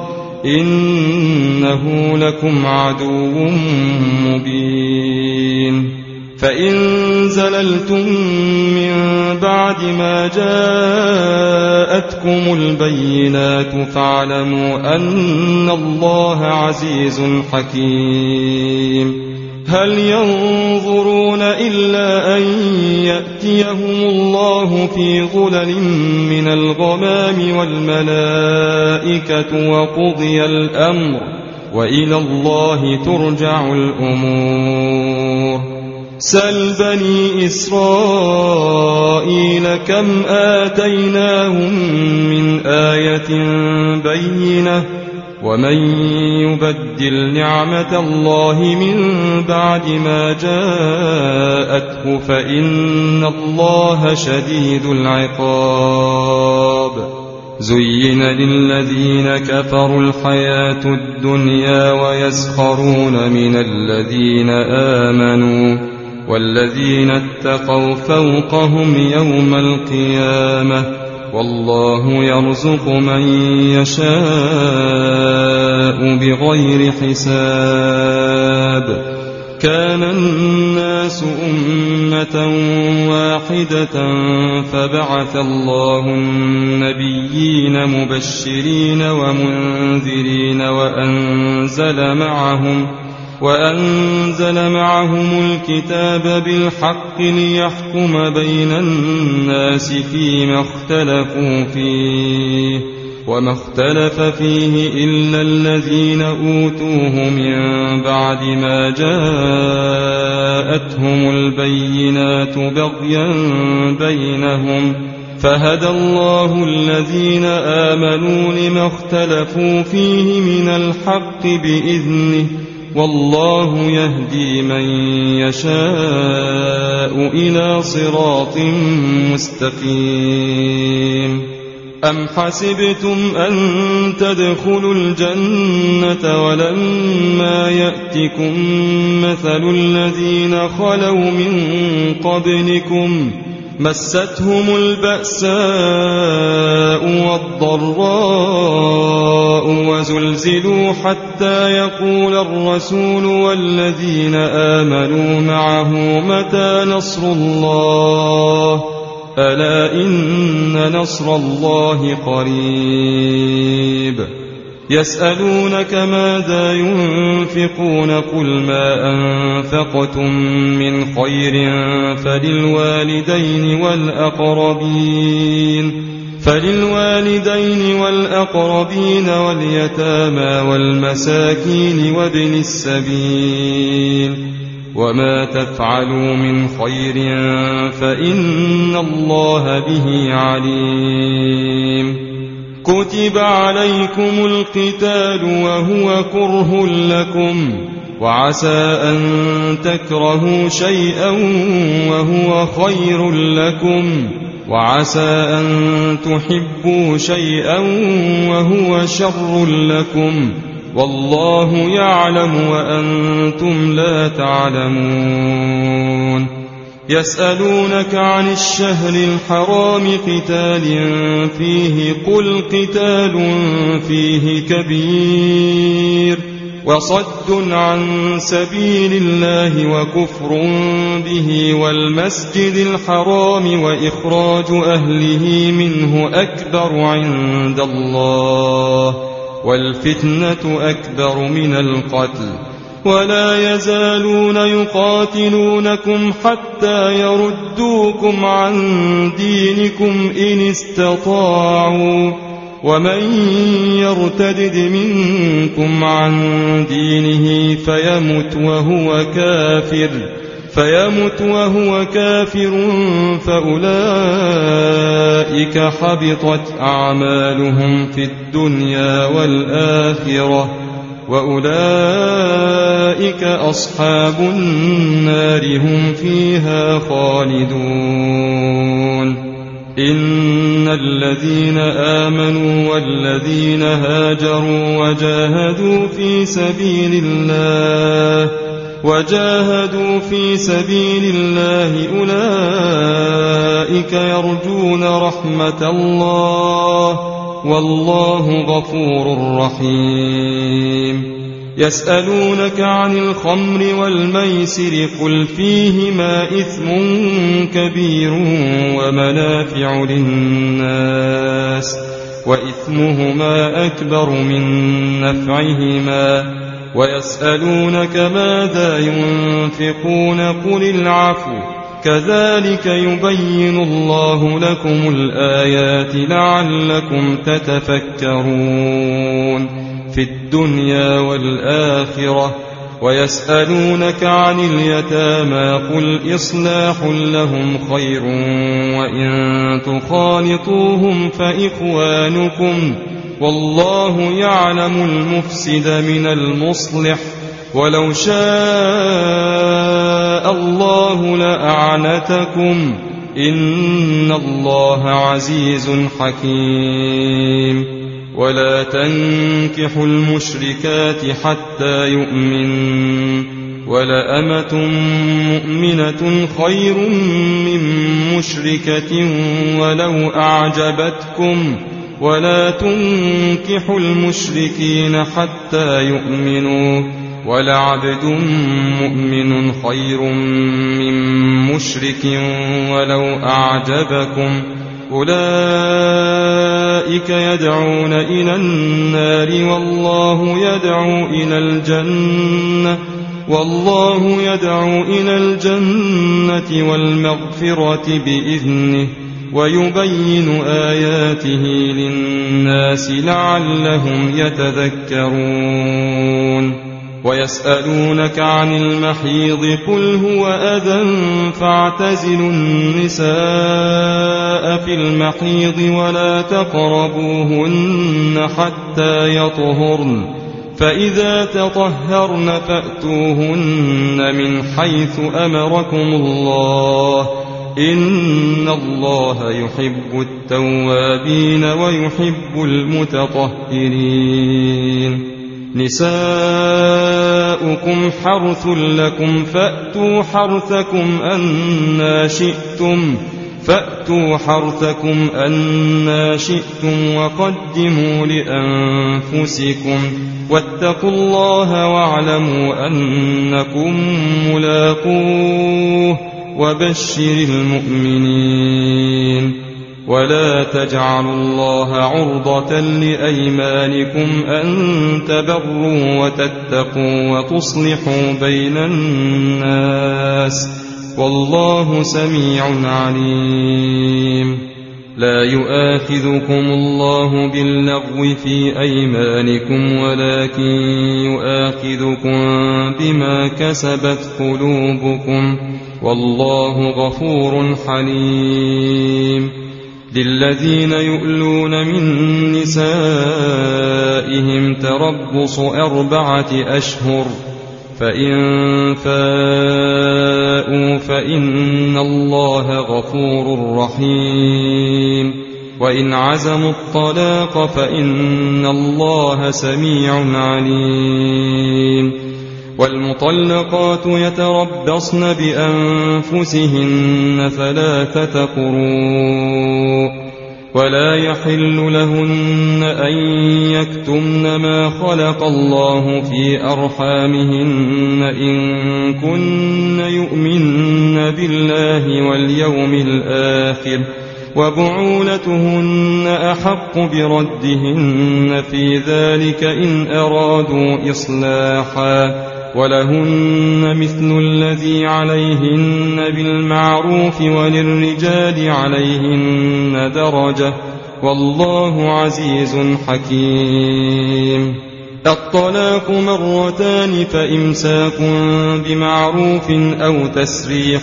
إنه لكم عدو مبين. فإن زللتم من بعد ما جاءتكم البينات فاعلموا أن الله عزيز حكيم. هل ينظرون إلا أن يأتيهم الله في ظلل من الغمام والملائكة وقضي الأمر، وإلى الله ترجع الأمور. سل بني إسرائيل كم آتيناهم من آية بينة، ومن يبدل نعمة الله من بعد ما جاءته فإن الله شديد العقاب. زين للذين كفروا الحياة الدنيا ويسخرون من الذين آمنوا، والذين اتقوا فوقهم يوم القيامة، والله يرزق من يشاء بغير حساب. كان الناس أمة واحدة فبعث الله النبيين مبشرين ومنذرين وأنزل معهم وأنزل معهم الكتاب بالحق ليحكم بين الناس فيما اختلفوا فيه، وما اختلف فيه إلا الذين أوتوه من بعد ما جاءتهم البينات بغيا بينهم، فهدى الله الذين آمنوا لما اختلفوا فيه من الحق بإذنه، والله يهدي من يشاء إلى صراط مستقيم. أم حسبتم أن تدخلوا الجنة ولما يأتكم مثل الذين خلوا من قبلكم مستهم البأساء والضراء وزلزلوا حتى يقول الرسول والذين آمنوا معه متى نصر الله، ألا إن نصر الله قريب. يسألونك ماذا ينفقون قل ما أنفقتم من خير فللوالدين والأقربين فللوالدين والأقربين واليتامى والمساكين وابن السبيل، وما تفعلوا من خير فإن الله به عليم. كتب عليكم القتال وهو كره لكم وعسى أن تكرهوا شيئا وهو خير لكم وعسى أن تحبوا شيئا وهو شر لكم والله يعلم وأنتم لا تعلمون يسألونك عن الشهر الحرام قتال فيه قل قتال فيه كبير وصد عن سبيل الله وكفر به والمسجد الحرام وإخراج أهله منه أكبر عند الله والفتنة أكبر من القتل ولا يزالون يقاتلونكم حتى يردوكم عن دينكم إن استطاعوا ومن يرتدد منكم عن دينه فيمت وهو كافر فيمت وهو كافر فأولئك حبطت أعمالهم في الدنيا والآخرة وأولئك أصحاب النار هم فيها خالدون إن الذين آمنوا والذين هاجروا وجاهدوا في سبيل الله وجاهدوا في سبيل الله أولئك يرجون رحمة الله والله غفور رحيم يسألونك عن الخمر والميسر قل فيهما إثم كبير ومنافع للناس وإثمهما أكبر من نفعهما ويسألونك ماذا ينفقون قل العفو كذلك يبين الله لكم الآيات لعلكم تتفكرون في الدنيا والآخرة ويسألونك عن اليتامى قل إصلاح لهم خير وإن تخالطوهم فإخوانكم والله يعلم المفسد من المصلح ولو شاء الله لأعنتكم إن الله عزيز حكيم ولا تنكحوا المشركات حتى يؤمنوا ولأمة مؤمنة خير من مشركة ولو أعجبتكم ولا تنكحوا المشركين حتى يؤمنوا ولعبد مؤمن خير من مشرك ولو أعجبكم أولئك يدعون إلى النار والله يدعو إلى الجنة والله يدعو إلى الجنة والمغفرة بإذنه ويبين آياته للناس لعلهم يتذكرون ويسألونك عن المحيض قل هو أذى فاعتزلوا النساء في المحيض ولا تقربوهن حتى يطهرن فإذا تطهرن فأتوهن من حيث أمركم الله إن الله يحب التوابين ويحب المتطهرين نساؤكم حرث لكم فأتوا حرثكم أنى شئتم فأتوا حرثكم أنى شئتم وقدموا لأنفسكم واتقوا الله واعلموا أنكم ملاقوه وبشر المؤمنين ولا تجعلوا الله عرضة لأيمانكم أن تبروا وتتقوا وتصلحوا بين الناس والله سميع عليم لا يؤاخذكم الله باللغو في أيمانكم ولكن يؤاخذكم بما كسبت قلوبكم والله غفور حليم للذين يؤلون من نسائهم تربص أربعة أشهر فإن فاءوا فإن الله غفور رحيم وإن عزموا الطلاق فإن الله سميع عليم والمطلقات يتربصن بأنفسهن ثلاثة قروء ولا يحل لهن أن يكتمن ما خلق الله في أرحامهن إن كن يؤمن بالله واليوم الآخر وبعولتهن أحق بردهن في ذلك إن أرادوا إصلاحا ولهن مثل الذي عليهن بالمعروف وللرجال عليهن درجة والله عزيز حكيم. الطلاق مرتان فإمساك بمعروف أو تسريح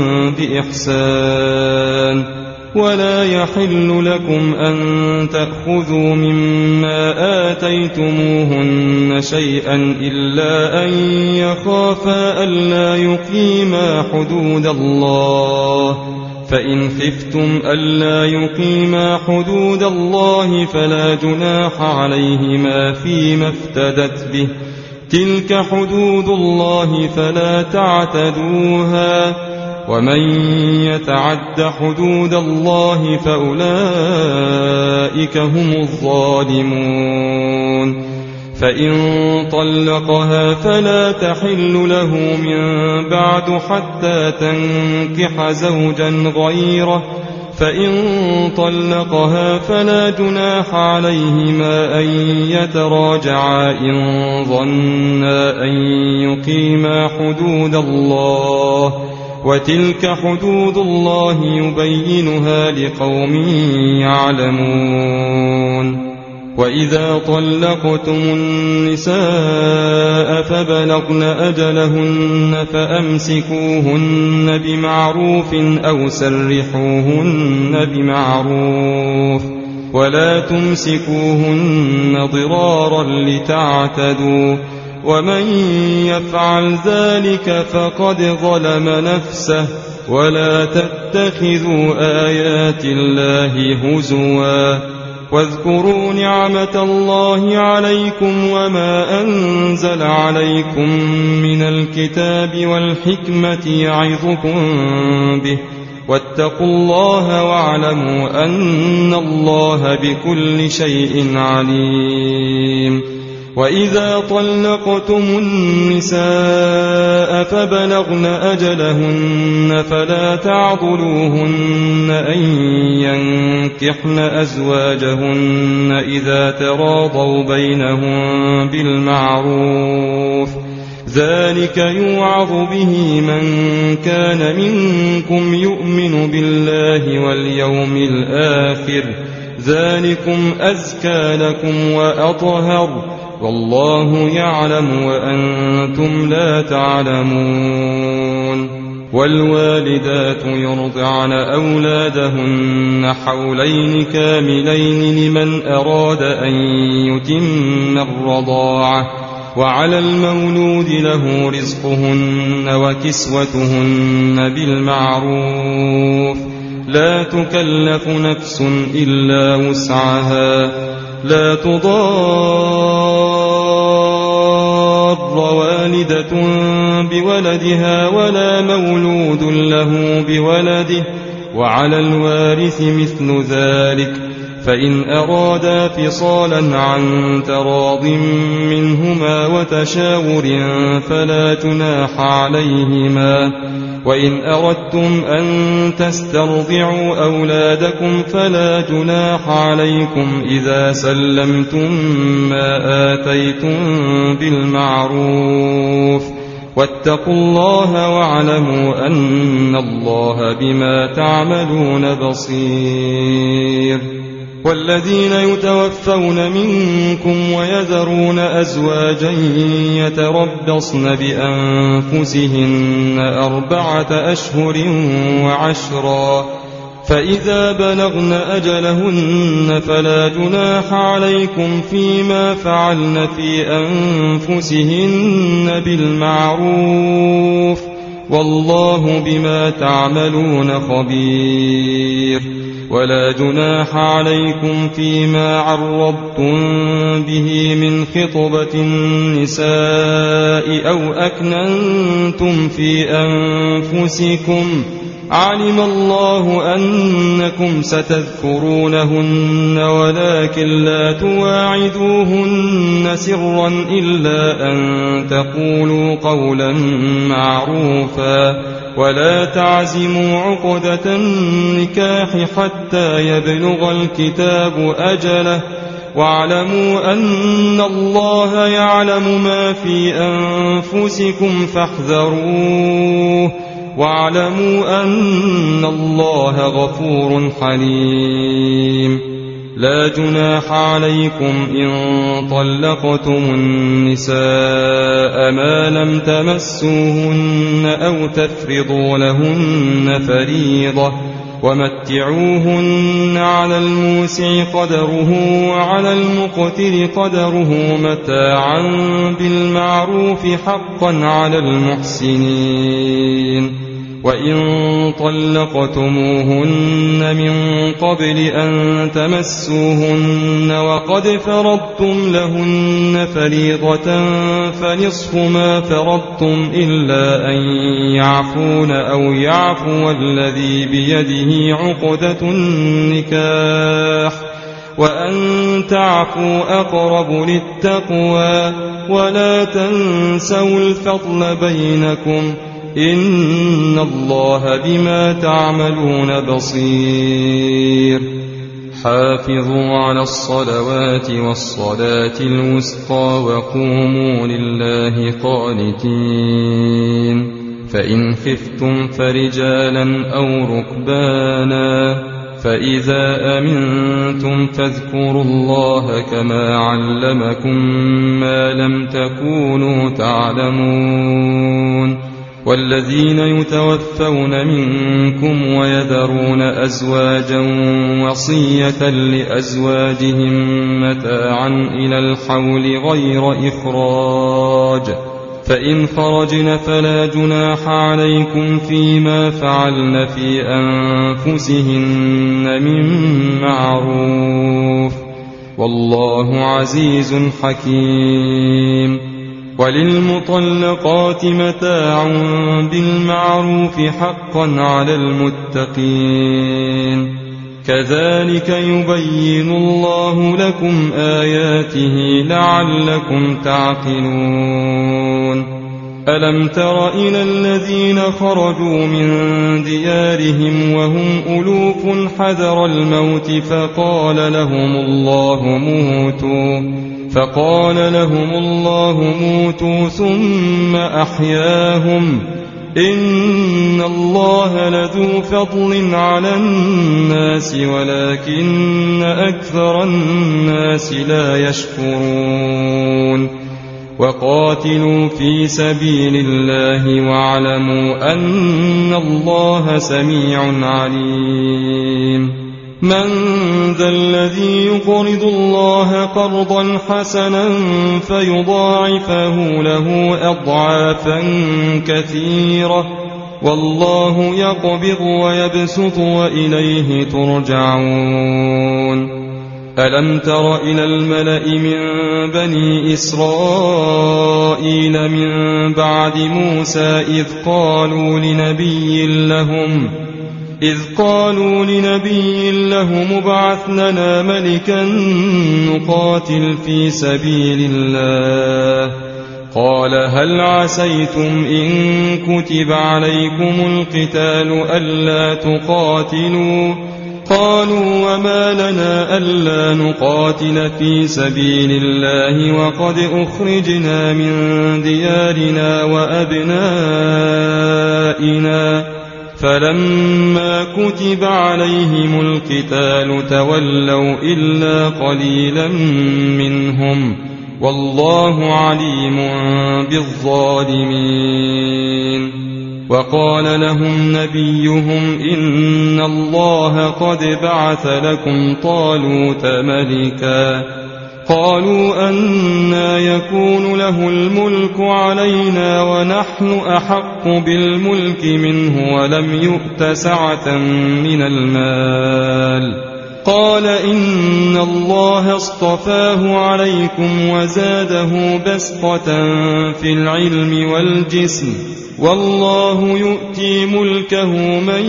بإحسان ولا يحل لكم أن تأخذوا مما آتيتموهن شيئا إلا أن يخافا ألا يقيما حدود الله فإن خفتم ألا يقيما حدود الله فلا جناح عليهما فيما افتدت به تلك حدود الله فلا تعتدوها ومن يتعد حدود الله فأولئك هم الظالمون. فإن طلقها فلا تحل له من بعد حتى تنكح زوجا غيره فإن طلقها فلا جناح عليهما أن يتراجعا إن ظنا أن يقيما حدود الله وتلك حدود الله يبينها لقوم يعلمون. وإذا طلقتم النساء فبلغن أجلهن فأمسكوهن بمعروف أو سرحوهن بمعروف ولا تمسكوهن ضرارا لتعتدوا ومن يفعل ذلك فقد ظلم نفسه ولا تتخذوا آيات الله هزوا واذكروا نعمة الله عليكم وما أنزل عليكم من الكتاب والحكمة يعظكم به واتقوا الله واعلموا أن الله بكل شيء عليم. وإذا طلقتم النساء فبلغن أجلهن فلا تعضلوهن أن ينكحن أزواجهن إذا تراضوا بينهم بالمعروف ذلك يوعظ به من كان منكم يؤمن بالله واليوم الآخر ذلكم أزكى لكم وأطهر والله يعلم وأنتم لا تعلمون. والوالدات يرضعن أولادهن حولين كاملين لمن أراد أن يتم الرضاعة وعلى المولود له رزقهن وكسوتهن بالمعروف لا تكلف نفس إلا وسعها لا تضار والدة بولدها ولا مولود له بولده وعلى الوارث مثل ذلك فإن أرادا فصالا عن تراض منهما وتشاور فلا جناح عليهما. وإن أردتم أن تسترضعوا أولادكم فلا جناح عليكم إذا سلمتم ما آتيتم بالمعروف واتقوا الله واعلموا أن الله بما تعملون بصير. والذين يتوفون منكم ويذرون أزواجا يتربصن بأنفسهن أربعة أشهر وعشرا فإذا بلغن أجلهن فلا جناح عليكم فيما فعلن في أنفسهن بالمعروف والله بما تعملون خبير. ولا جناح عليكم فيما عرضتم به من خطبة النساء أو أكننتم في أنفسكم علم الله أنكم ستذكرونهن ولكن لا تواعدوهن سرا إلا أن تقولوا قولا معروفا ولا تعزموا عقدة النكاح حتى يبلغ الكتاب أجله واعلموا أن الله يعلم ما في أنفسكم فاحذروه واعلموا أن الله غفور حليم. لا جناح عليكم إن طلقتم النساء ما لم تمسوهن أو تفرضوا لهن فريضة ومتعوهن على الموسع قدره وعلى المقتر قدره متاعا بالمعروف حقا على المحسنين. وإن طلقتموهن من قبل أن تمسوهن وقد فرضتم لهن فريضة فنصف ما فرضتم إلا أن يعفون أو يعفو الذي بيده عقدة النكاح وأن تعفوا أقرب للتقوى ولا تنسوا الفضل بينكم إن الله بما تعملون بصير. حافظوا على الصلوات والصلاة الوسطى وقوموا لله قانتين. فإن خفتم فرجالا أو ركبانا فإذا أمنتم فاذكروا الله كما علمكم ما لم تكونوا تعلمون. والذين يتوفون منكم ويذرون أزواجا وصية لأزواجهم متاعا إلى الحول غير إخراج فإن خرجن فلا جناح عليكم فيما فعلن في أنفسهن من معروف والله عزيز حكيم. وللمطلقات متاع بالمعروف حقا على المتقين. كذلك يبين الله لكم آياته لعلكم تعقلون. ألم تر إلى الذين خرجوا من ديارهم وهم ألوف حذر الموت فقال لهم الله موتوا فقال لهم الله موتوا ثم أحياهم إن الله لذو فضل على الناس ولكن أكثر الناس لا يشكرون. وقاتلوا في سبيل الله واعلموا أن الله سميع عليم. من ذا الذي يقرض الله قرضا حسنا فيضاعفه له أضعافا كثيرة والله يقبض ويبسط وإليه ترجعون. ألم تر إلى الملأ من بني إسرائيل من بعد موسى إذ قالوا لنبي لهم إذ قالوا لنبي لهم ابعث لنا ملكا نقاتل في سبيل الله قال هل عسيتم إن كتب عليكم القتال ألا تقاتلوا قالوا وما لنا ألا نقاتل في سبيل الله وقد أخرجنا من ديارنا وأبنائنا فلما كتب عليهم القتال تولوا إلا قليلا منهم والله عليم بالظالمين. وقال لهم نبيهم إن الله قد بعث لكم طالوت ملكا قالوا أنى يكون له الملك علينا ونحن أحق بالملك منه ولم يؤت سعة من المال قال إن الله اصطفاه عليكم وزاده بسطة في العلم والجسم والله يؤتي ملكه من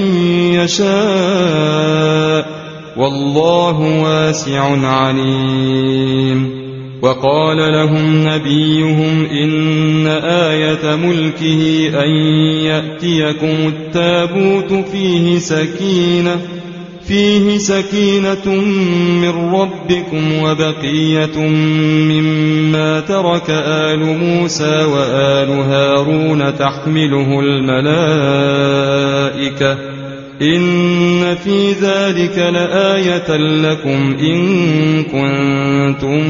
يشاء والله واسع عليم. وقال لهم نبيهم إن آية ملكه أن يأتيكم التابوت فيه سكينة فيه سكينة من ربكم وبقية مما ترك آل موسى وآل هارون تحمله الملائكة إن في ذلك لآية لكم إن كنتم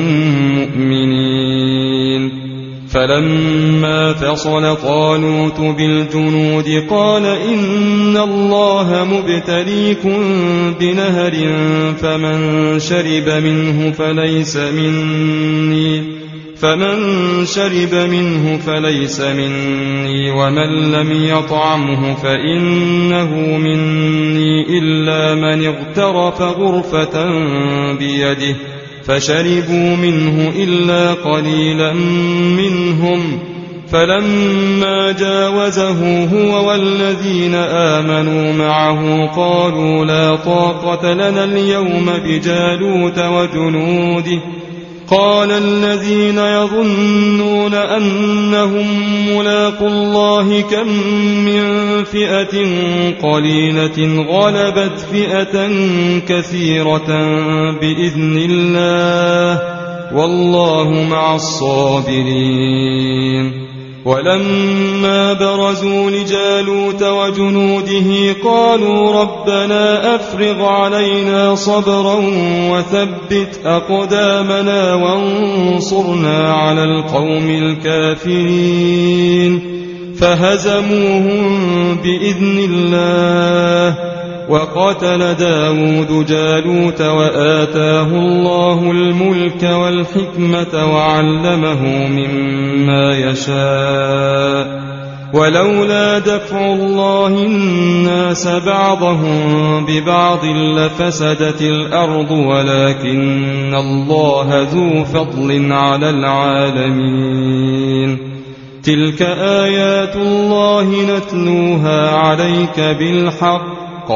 مؤمنين. فلما فصل طالوت بالجنود قال إن الله مبتليكم بنهر فمن شرب منه فليس مني فمن شرب منه فليس مني ومن لم يطعمه فإنه مني إلا من اغترف غرفة بيده فشربوا منه إلا قليلا منهم فلما جاوزه هو والذين آمنوا معه قالوا لا طاقة لنا اليوم بجالوت وجنوده قال الذين يظنون أنهم ملاقوا الله كم من فئة قليلة غلبت فئة كثيرة بإذن الله والله مع الصابرين. ولما برزوا لجالوت وجنوده قالوا ربنا أفرغ علينا صبرا وثبت أقدامنا وانصرنا على القوم الكافرين فهزموهم بإذن الله وقتل داود جالوت وآتاه الله الملك والحكمة وعلمه مما يشاء ولولا دفع الله الناس بعضهم ببعض لفسدت الأرض ولكن الله ذو فضل على العالمين. تلك آيات الله نتلوها عليك بالحق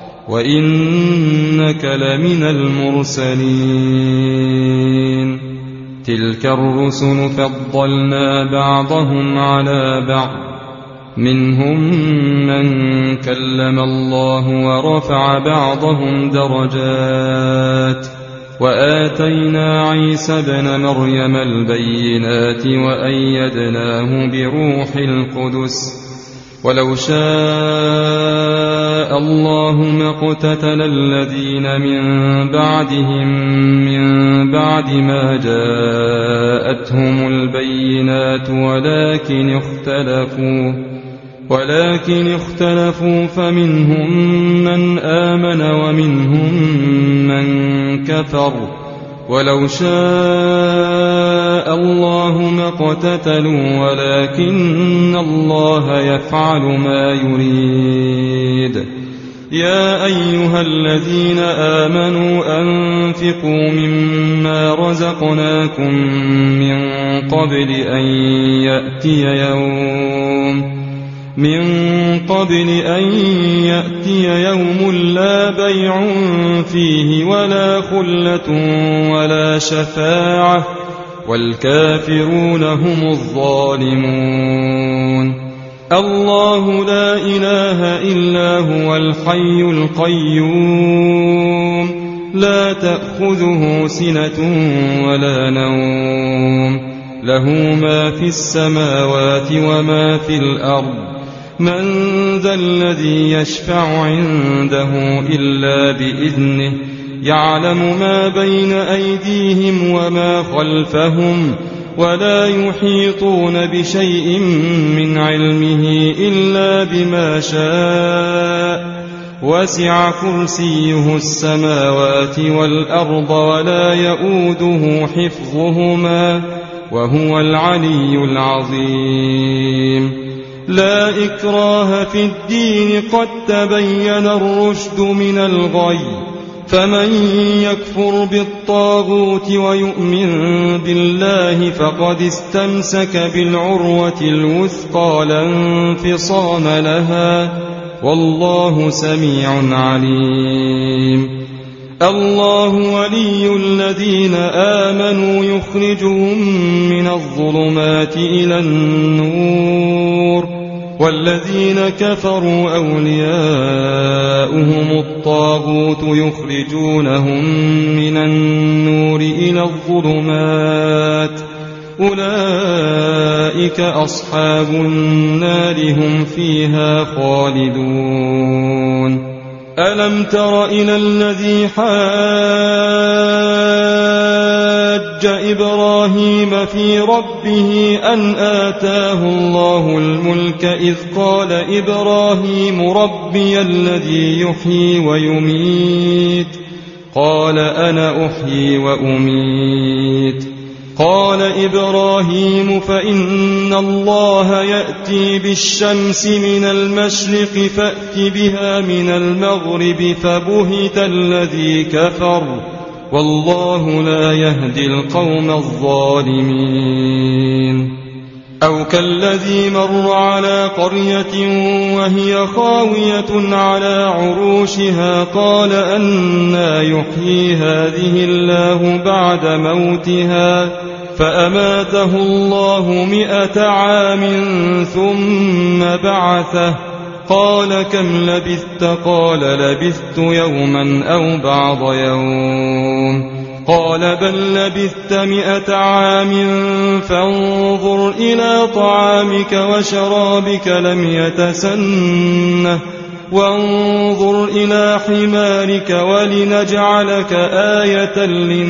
وإنك لمن المرسلين. تلك الرسل فضلنا بعضهم على بعض منهم من كلم الله ورفع بعضهم درجات وآتينا عيسى ابن مريم البينات وأيدناه بروح القدس ولو شاء الله ما اقتتل الذين من بعدهم من بعد ما جاءتهم البينات ولكن اختلفوا ولكن اختلفوا فمنهم من آمن ومنهم من كفر ولو شاء الله ما اقتتلوا ولكن الله يفعل ما يريد. يا أيها الذين آمنوا أنفقوا مما رزقناكم من قبل أن يأتي يوم من قبل أن يأتي يوم لا بيع فيه ولا خلة ولا شفاعة والكافرون هم الظالمون. الله لا إله إلا هو الحي القيوم لا تأخذه سنة ولا نوم له ما في السماوات وما في الأرض من ذا الذي يشفع عنده إلا بإذنه يعلم ما بين أيديهم وما خلفهم ولا يحيطون بشيء من علمه إلا فيها بما شاء وسع كرسيه السماوات والأرض ولا يؤوده حفظهما وهو العلي العظيم. لا إكراه في الدين قد تبين الرشد من الغي فمن يكفر بالطاغوت ويؤمن بالله فقد استمسك بالعروة الوثقى لا انفصام لها والله سميع عليم. الله ولي الذين آمنوا يخرجهم من الظلمات إلى النور والذين كفروا أولياؤهم الطاغوت يخرجونهم من النور إلى الظلمات أولئك أصحاب النار هم فيها خالدون. ألم تر إلى الذي حاج إبراهيم في ربه أن آتاه الله الملك إذ قال إبراهيم ربي الذي يحيي ويميت قال أنا أحيي وأميت قال إبراهيم فإن الله يأتي بالشمس من المشرق فأت بها من المغرب فبهت الذي كفر والله لا يهدي القوم الظالمين. أو كالذي مر على قرية وهي خاوية على عروشها قال أنى يحيي هذه الله بعد موتها فأماته الله مئة عام ثم بعثه قال كم لبثت قال لبثت يوما أو بعض يوم قال بل لبثت مئة عام فانظر إلى طعامك وشرابك لم يتسنه وانظر إلى حمارك ولنجعلك آية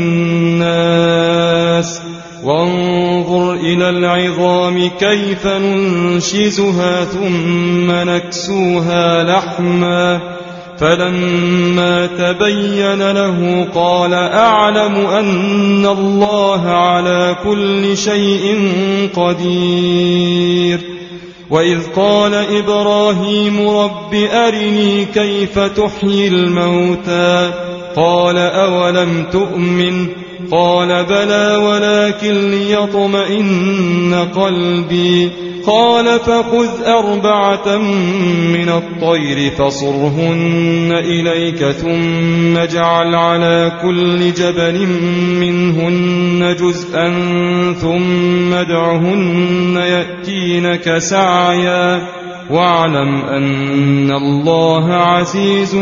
للناس وانظر إلى العظام كيف ننشزها ثم نكسوها لحما فلما تبين له قال أعلم أن الله على كل شيء قدير. وإذ قال إبراهيم رب أرني كيف تحيي الموتى قال أولم تؤمن قال بلى ولكن ليطمئن قلبي قال فخذ أربعة من الطير فصرهن إليك ثم اجعل على كل جبل منهن جزءا ثم ادعهن يأتينك سعيا واعلم أن الله عزيز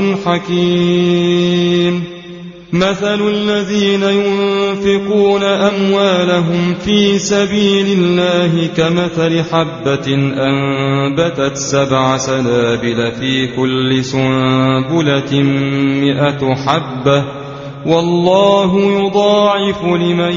حكيم. مثل الذين ينفقون أموالهم في سبيل الله كمثل حبة أنبتت سبع سنابل في كل سنبلة مئة حبة والله يضاعف لمن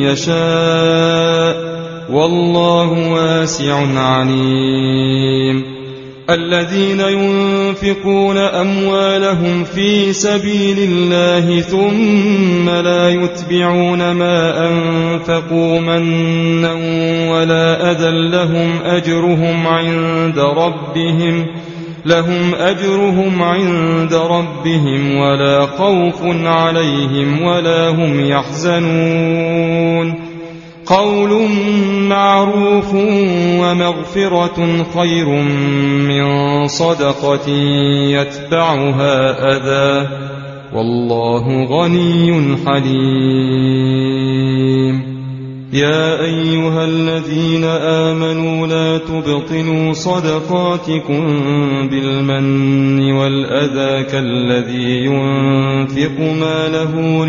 يشاء والله واسع عليم. الذين ينفقون أموالهم في سبيل الله ثم لا يتبعون ما أنفقوا منا ولا أذى لهم أجرهم عند ربهم لهم أجرهم عند ربهم ولا خوف عليهم ولا هم يحزنون. قول معروف ومغفرة خير من صدقة يتبعها أذى والله غني حليم. يا أيها الذين آمنوا لا تبطلوا صدقاتكم بالمن والأذى كالذي ينفق ماله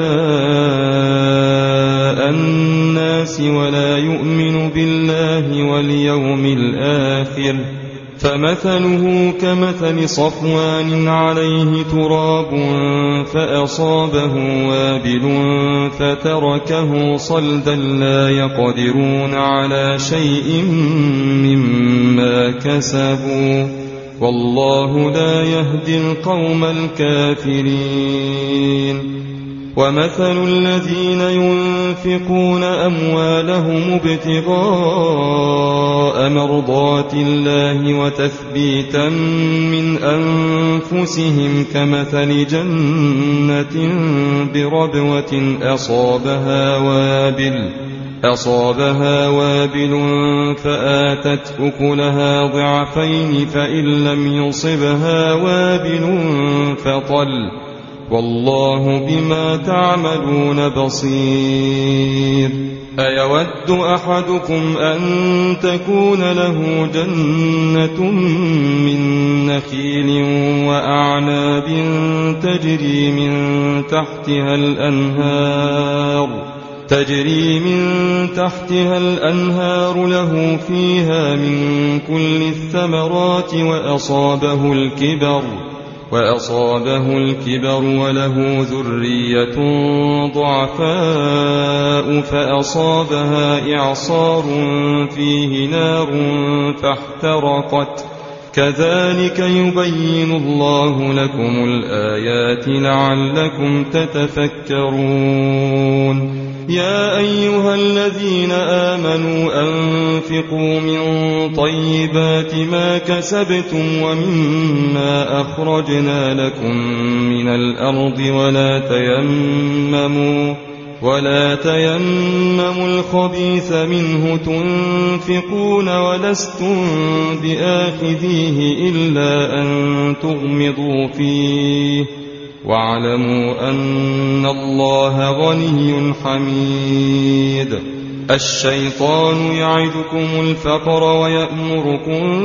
رئاء الناس ولا يؤمن بالله واليوم الآخر فمثله كمثل صفوان عليه تراب فأصابه وابل فتركه صلدا لا يقدرون على شيء مما كسبوا والله لا يهدي القوم الكافرين. ومثل الذين ينفقون أموالهم ابتغاء مرضات الله وتثبيتا من أنفسهم كمثل جنة بربوة أصابها وابل أصابها وابل فآتت أكلها ضعفين فإن لم يصبها وابل فطل والله بما تعملون بصير. أيود أحدكم أن تكون له جنة من نخيل وأعناب تجري من تحتها الأنهار تجري من تحتها الأنهار له فيها من كل الثمرات وأصابه الكبر وأصابه الكبر وله ذرية ضعفاء فأصابها إعصار فيه نار فاحترقت كذلك يبين الله لكم الآيات لعلكم تتفكرون. يا أيها الذين آمنوا أنفقوا من طيبات ما كسبتم ومما أخرجنا لكم من الأرض ولا تيمموا ولا تيمموا الخبيث منه تنفقون ولستم بآخذيه إلا أن تغمضوا فيه واعلموا أن الله غني حميد. الشيطان يعدكم الفقر ويأمركم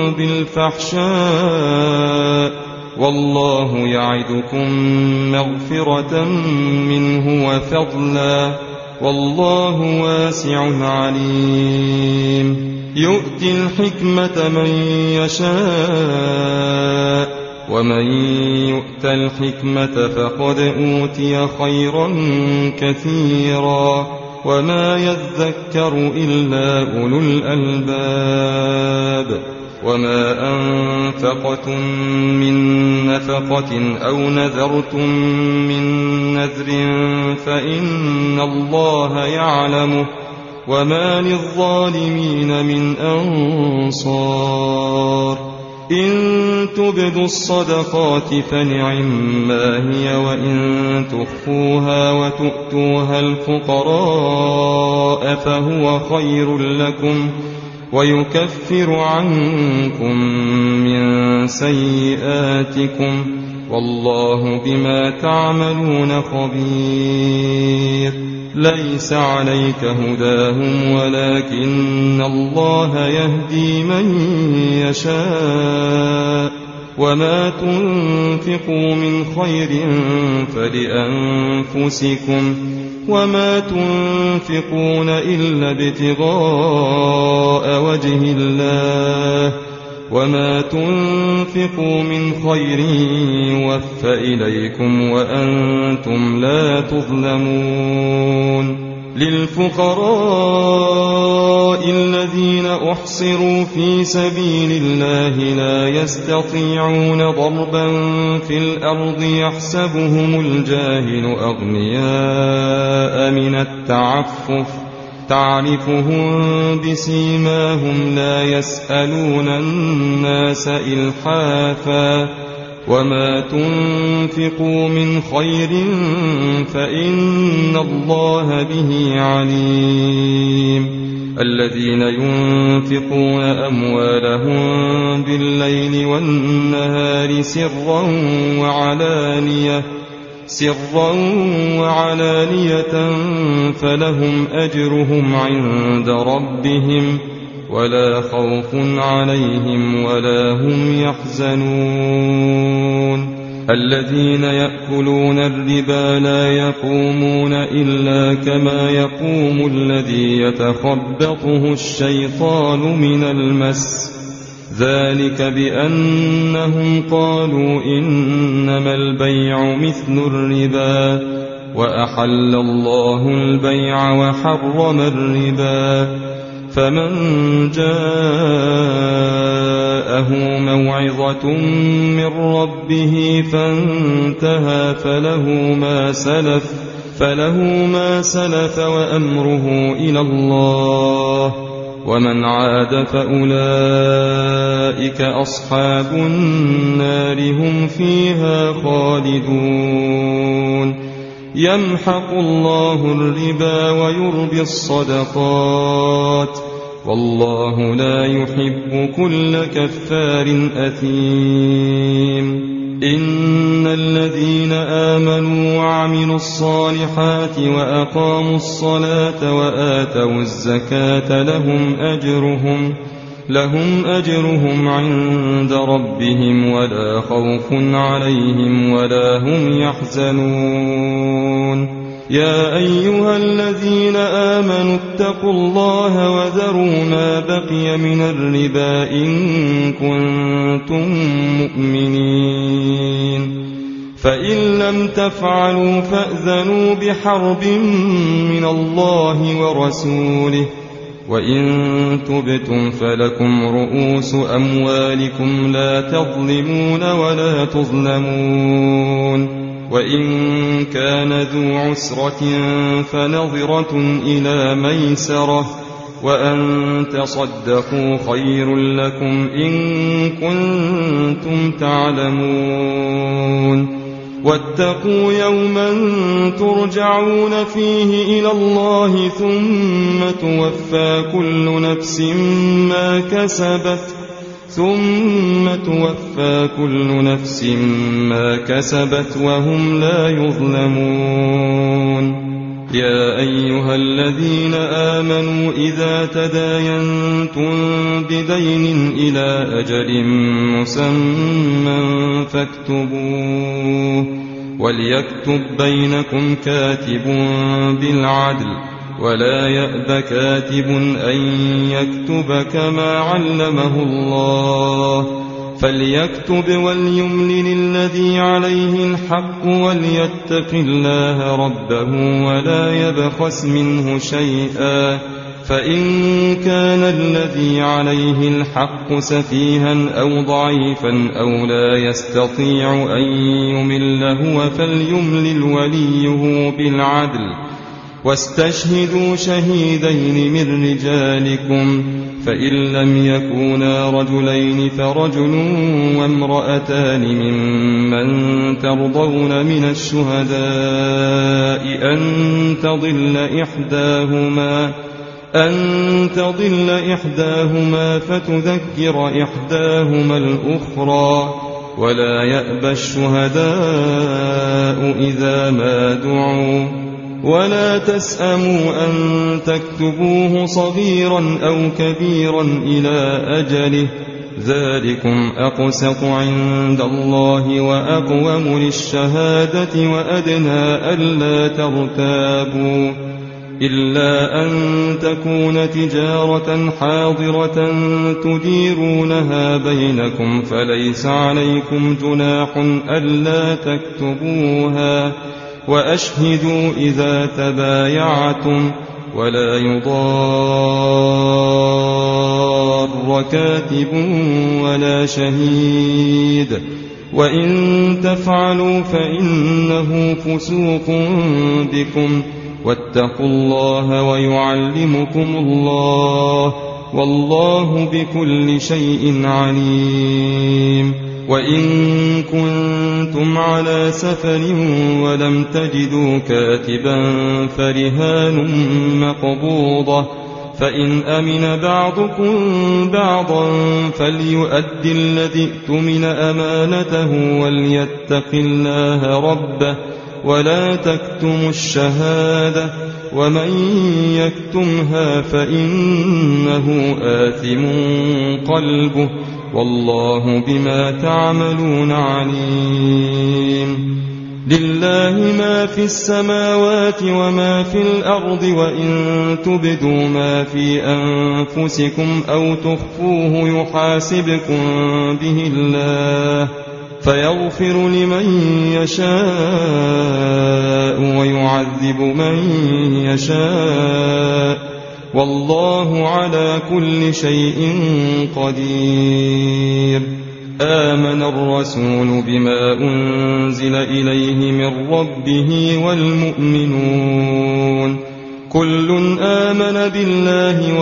بالفحشاء والله يعدكم مغفرة منه وفضلا والله واسع عليم. يؤتي الحكمة من يشاء ومن يؤت الحكمة فقد أوتي خيرا كثيرا وما يذكر إلا أولو الألباب. وما أنفقتم من نفقة أو نذرتم من نذر فإن الله يعلمه وما للظالمين من أنصار. إن تبدوا الصدقات فنعما هي وإن تخفوها وتؤتوها الفقراء فهو خير لكم ويكفر عنكم من سيئاتكم والله بما تعملون خبير. ليس عليك هداهم ولكن الله يهدي من يشاء وما تنفقوا من خير فلأنفسكم وما تنفقون إلا ابتغاء وجه الله وما تنفقوا من خير يوفى إليكم وأنتم لا تظلمون. للفقراء الذين أحصروا في سبيل الله لا يستطيعون ضربا في الأرض يحسبهم الجاهل أغنياء من التعفف تعرفهم بسيماهم لا يسألون الناس إلحافا وما تنفقوا من خير فإن الله به عليم. الذين ينفقون أموالهم بالليل والنهار سرا وعلانية سرا وعلانية فلهم أجرهم عند ربهم ولا خوف عليهم ولا هم يحزنون. الذين يأكلون الربا لا يقومون إلا كما يقوم الذي يتخبطه الشيطان من المس ذلك بأنهم قالوا إنما البيع مثل الربا وأحل الله البيع وحرم الربا. فمن جاءه موعظة من ربه فانتهى فله ما سلف فله ما سلف وأمره إلى الله، ومن عاد فأولئك أصحاب النار هم فيها خالدون. يمحق الله الربا ويربي الصدقات، والله لا يحب كل كفار أثيم. إن الذين آمنوا وعملوا الصالحات وأقاموا الصلاة وآتوا الزكاة لهم أجرهم لهم أجرهم عند ربهم ولا خوف عليهم ولا هم يحزنون. يا أيها الذين آمنوا اتقوا الله وذروا ما بقي من الربا إن كنتم مؤمنين، فإن لم تفعلوا فأذنوا بحرب من الله ورسوله، وإن تبتم فلكم رؤوس أموالكم لا تظلمون ولا تظلمون. وإن كان ذو عسرة فنظرة إلى ميسرة، وأن تصدقوا خير لكم إن كنتم تعلمون. واتقوا يوما ترجعون فيه إلى الله ثم توفى كل نفس ما كسبت ثم توفى كل نفس ما كسبت وهم لا يظلمون. يا أيها الذين آمنوا إذا تداينتم بدين إلى أجل مسمى فاكتبوه، وليكتب بينكم كاتب بالعدل، ولا يأب كاتب أن يكتب كما علمه الله، فليكتب وليملل الذي عليه الحق وليتق الله ربه ولا يبخس منه شيئا، فإن كان الذي عليه الحق سفيها أو ضعيفا أو لا يستطيع أن يمل هو فليملل وليه بالعدل، واستشهدوا شهيدين من رجالكم، فإن لم يكونا رجلين فرجل وامرأتان ممن ترضون من الشهداء أن تضل إحداهما أن تضل إحداهما فتذكر إحداهما الأخرى، ولا يأبى الشهداء إذا ما دعوا، ولا تسأموا أن تكتبوه صغيرا أو كبيرا إلى أجله، ذلكم أقسط عند الله وأقوم للشهادة وأدنى ألا ترتابوا، إلا أن تكون تجارة حاضرة تديرونها بينكم فليس عليكم جناح ألا تكتبوها، وأشهدوا إذا تبايعتم، ولا يضار كاتب ولا شهيد، وإن تفعلوا فإنه فسوق بكم، واتقوا الله ويعلمكم الله، والله بكل شيء عليم. وإن كنتم على سفر ولم تجدوا كاتبا فرهان مقبوضة، فإن أمن بعضكم بعضا فليؤدي الذي ائتمن أمانته وليتق الله ربه ولا تكتموا الشهادة، ومن يكتمها فإنه آثم قلبه، والله بما تعملون عليم. لله ما في السماوات وما في الأرض وإن تبدوا ما في أنفسكم أو تخفوه يحاسبكم به الله فيغفر لمن يشاء ويعذب من يشاء والله على كل شيء قدير. آمن الرسول بما أنزل إليه من ربه والمؤمنون كل آمن بالله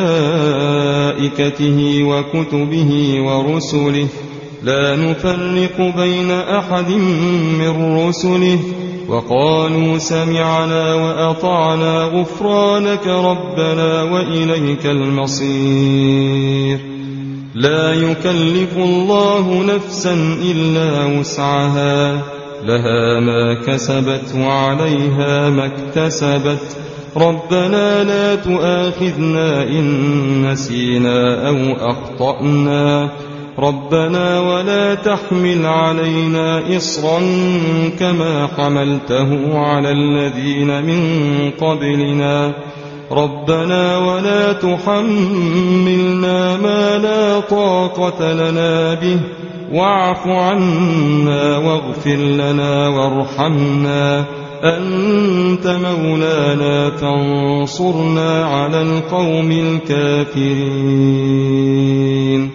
وملائكته وكتبه ورسله لا نفرق بين أحد من رسله وقالوا سمعنا وأطعنا غفرانك ربنا وإليك المصير. لا يكلف الله نفسا إلا وسعها لها ما كسبت وعليها ما اكتسبت ربنا لا تؤاخذنا إن نسينا أو أخطأنا ربنا ولا تحمل علينا إصرا كما حملته على الذين من قبلنا ربنا ولا تحملنا ما لا طاقة لنا به واعف عنا واغفر لنا وارحمنا أنت مولانا فانصرنا على القوم الكافرين.